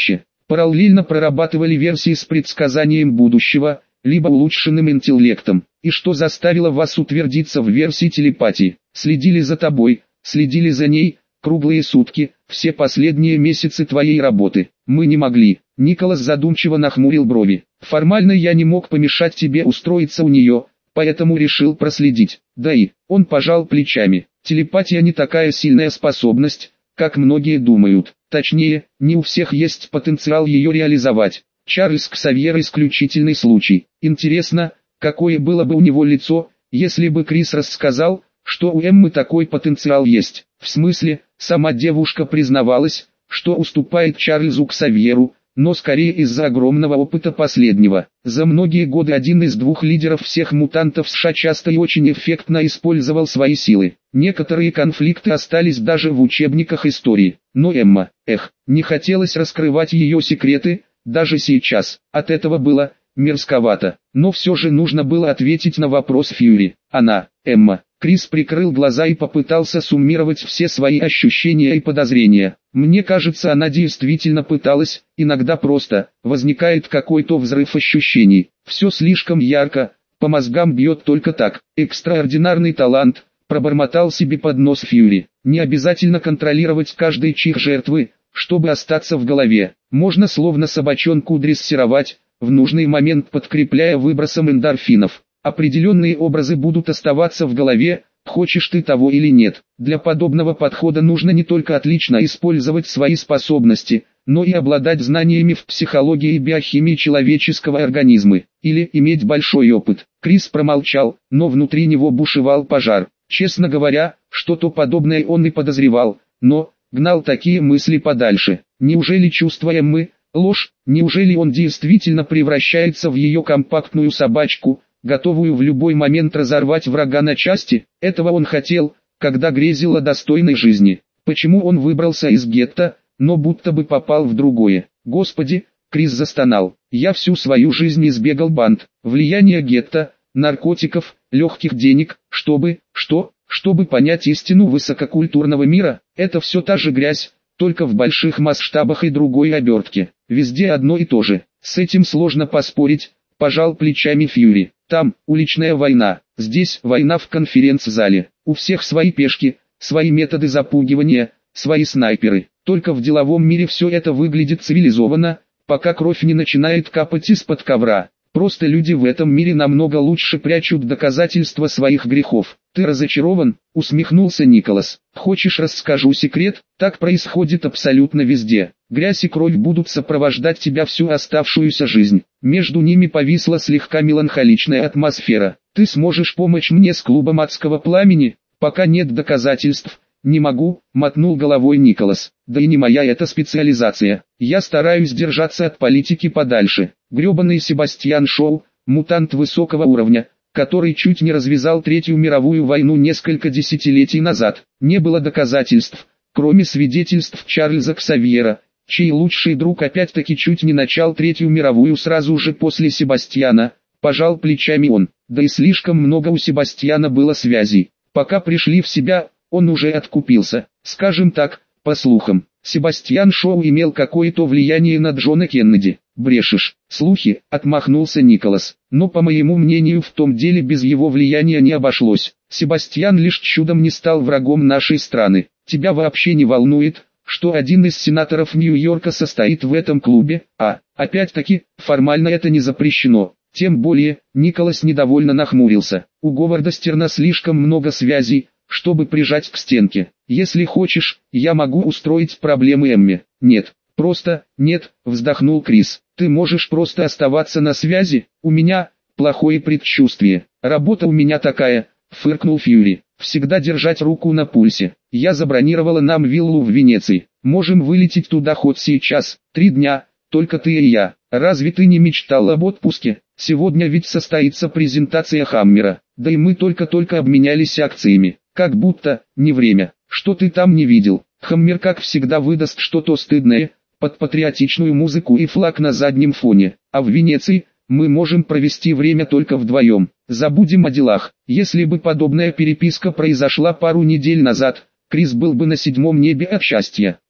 параллельно прорабатывали версии с предсказанием будущего, либо улучшенным интеллектом. И что заставило вас утвердиться в версии телепатии? Следили за тобой, следили за ней, круглые сутки, все последние месяцы твоей работы. Мы не могли. Николас задумчиво нахмурил брови. Формально я не мог помешать тебе устроиться у нее, поэтому решил проследить. Да и, он пожал плечами. Телепатия не такая сильная способность, как многие думают. Точнее, не у всех есть потенциал ее реализовать. Чарльз Ксавьер исключительный случай. Интересно, какое было бы у него лицо, если бы Крис рассказал, что у Эммы такой потенциал есть. В смысле, сама девушка признавалась, что уступает Чарльзу Ксавьеру, но скорее из-за огромного опыта последнего. За многие годы один из двух лидеров всех мутантов США часто и очень эффектно использовал свои силы. Некоторые конфликты остались даже в учебниках истории. Но Эмма, эх, не хотелось раскрывать ее секреты, даже сейчас. От этого было мерзковато. Но все же нужно было ответить на вопрос Фьюри. Она, Эмма. Крис прикрыл глаза и попытался суммировать все свои ощущения и подозрения. Мне кажется, она действительно пыталась, иногда просто, возникает какой-то взрыв ощущений. Все слишком ярко, по мозгам бьет только так. Экстраординарный талант, пробормотал себе под нос Фьюри. Не обязательно контролировать каждый чих жертвы, чтобы остаться в голове. Можно словно собачонку дрессировать, в нужный момент подкрепляя выбросом эндорфинов. Определенные образы будут оставаться в голове, хочешь ты того или нет. Для подобного подхода нужно не только отлично использовать свои способности, но и обладать знаниями в психологии и биохимии человеческого организма, или иметь большой опыт. Крис промолчал, но внутри него бушевал пожар. Честно говоря, что-то подобное он и подозревал, но гнал такие мысли подальше. Неужели чувство Эммы – ложь? Неужели он действительно превращается в ее компактную собачку, готовую в любой момент разорвать врага на части? Этого он хотел, когда грезил о достойной жизни. Почему он выбрался из гетто, но будто бы попал в другое? Господи, Крис застонал. Я всю свою жизнь избегал банд, влияния гетто, наркотиков, легких денег, чтобы, что, чтобы понять истину высококультурного мира. Это все та же грязь, только в больших масштабах и другой обертке. Везде одно и то же. С этим сложно поспорить, пожал плечами Фьюри. Там уличная война, здесь война в конференц-зале. У всех свои пешки, свои методы запугивания, свои снайперы. Только в деловом мире все это выглядит цивилизованно, пока кровь не начинает капать из-под ковра. Просто люди в этом мире намного лучше прячут доказательства своих грехов. Ты разочарован? Усмехнулся Николас. Хочешь, расскажу секрет? Так происходит абсолютно везде. Грязь и кровь будут сопровождать тебя всю оставшуюся жизнь. Между ними повисла слегка меланхоличная атмосфера. Ты сможешь помочь мне с клубом адского пламени? Пока нет доказательств. Не могу, мотнул головой Николас. Да и не моя это специализация. Я стараюсь держаться от политики подальше. Гребаный Себастьян Шоу, мутант высокого уровня, который чуть не развязал Третью мировую войну несколько десятилетий назад. Не было доказательств, кроме свидетельств Чарльза Ксавьера, чей лучший друг опять-таки чуть не начал Третью мировую сразу же после Себастьяна. Пожал плечами он. Да и слишком много у Себастьяна было связей. Пока пришли в себя, он уже откупился. Скажем так, по слухам, Себастьян Шоу имел какое-то влияние на Джона Кеннеди. Брешешь. Слухи, отмахнулся Николас. Но по моему мнению в том деле без его влияния не обошлось. Себастьян лишь чудом не стал врагом нашей страны. Тебя вообще не волнует, что один из сенаторов Нью-Йорка состоит в этом клубе? А, опять-таки, формально это не запрещено. Тем более, Николас недовольно нахмурился. У Говарда Стерна слишком много связей, чтобы прижать к стенке. Если хочешь, я могу устроить проблемы Эмме. Нет, просто, нет, вздохнул Крис. Ты можешь просто оставаться на связи? У меня плохое предчувствие. Работа у меня такая, фыркнул Фьюри. Всегда держать руку на пульсе. Я забронировала нам виллу в Венеции. Можем вылететь туда хоть сейчас. Три дня, только ты и я. Разве ты не мечтал об отпуске? Сегодня ведь состоится презентация Хаммера. Да и мы только-только обменялись акциями. Как будто, не время. Что ты там не видел? Хаммер как всегда выдаст что-то стыдное, под патриотичную музыку и флаг на заднем фоне. А в Венеции, мы можем провести время только вдвоем. Забудем о делах. Если бы подобная переписка произошла пару недель назад, Крис был бы на седьмом небе от счастья. Но,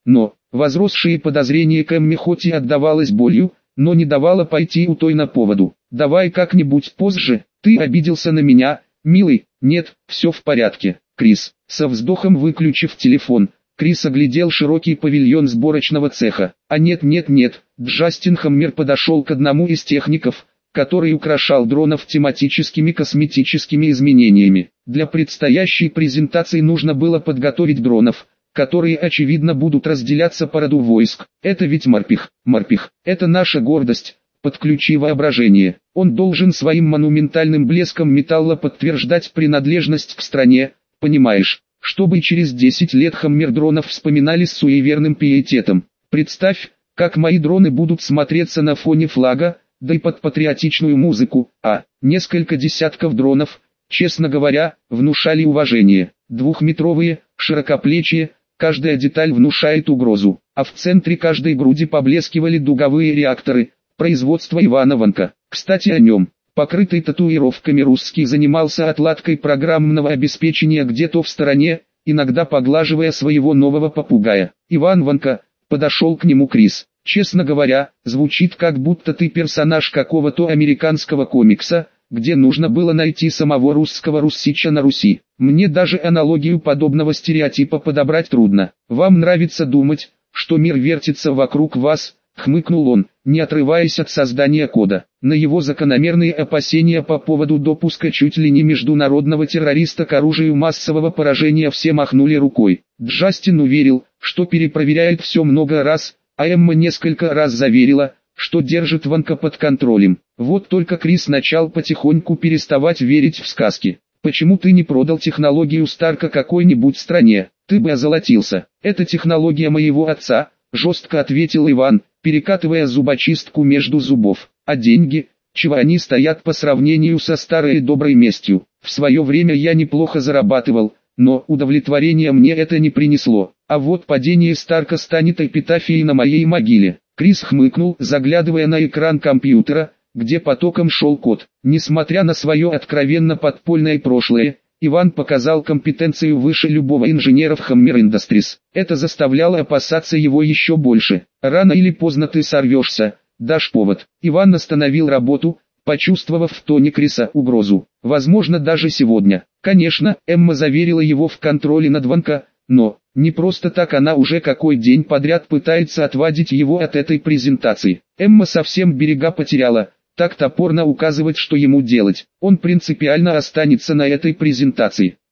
Возросшие подозрения к Эмме хоть и отдавалось болью, но не давало пойти у той на поводу. «Давай как-нибудь позже, ты обиделся на меня, милый?» «Нет, все в порядке, Крис». Со вздохом выключив телефон, Крис оглядел широкий павильон сборочного цеха. «А нет нет нет», Джастин Хаммер подошел к одному из техников, который украшал дронов тематическими косметическими изменениями. Для предстоящей презентации нужно было подготовить дронов, которые очевидно будут разделяться по роду войск. Это ведь морпех, морпех, это наша гордость. Подключи воображение. Он должен своим монументальным блеском металла подтверждать принадлежность к стране, понимаешь, чтобы через десять лет Хаммер-дронов вспоминали с суеверным пиететом. Представь, как мои дроны будут смотреться на фоне флага, да и под патриотичную музыку, а несколько десятков дронов, честно говоря, внушали уважение. Двухметровые, широкоплечие, каждая деталь внушает угрозу, а в центре каждой груди поблескивали дуговые реакторы, производства Ивана Ванка. Кстати о нем, покрытый татуировками русский занимался отладкой программного обеспечения где-то в стороне, иногда поглаживая своего нового попугая. Иван Ванка, подошел к нему Крис. Честно говоря, звучит как будто ты персонаж какого-то американского комикса, где нужно было найти самого русского Руссича на Руси. Мне даже аналогию подобного стереотипа подобрать трудно. Вам нравится думать, что мир вертится вокруг вас, хмыкнул он, не отрываясь от создания кода. На его закономерные опасения по поводу допуска чуть ли не международного террориста к оружию массового поражения все махнули рукой. Джастин уверил, что перепроверяет все много раз, а Эмма несколько раз заверила, что держит Ванка под контролем. Вот только Крис начал потихоньку переставать верить в сказки. «Почему ты не продал технологию Старка какой-нибудь стране? Ты бы озолотился. Это технология моего отца», — жестко ответил Иван, перекатывая зубочистку между зубов. «А деньги, чего они стоят по сравнению со старой доброй местью? В свое время я неплохо зарабатывал, но удовлетворения мне это не принесло. А вот падение Старка станет эпитафией на моей могиле». Крис хмыкнул, заглядывая на экран компьютера, где потоком шел код. Несмотря на свое откровенно подпольное прошлое, Иван показал компетенцию выше любого инженера в Hammer Industries. Это заставляло опасаться его еще больше. «Рано или поздно ты сорвешься, дашь повод». Иван остановил работу, почувствовав в тоне Криса угрозу. «Возможно, даже сегодня». Конечно, Эмма заверила его в контроле над Ванка, но не просто так она уже какой день подряд пытается отвадить его от этой презентации. Эмма совсем берега потеряла, так топорно указывать, что ему делать. Он принципиально останется на этой презентации.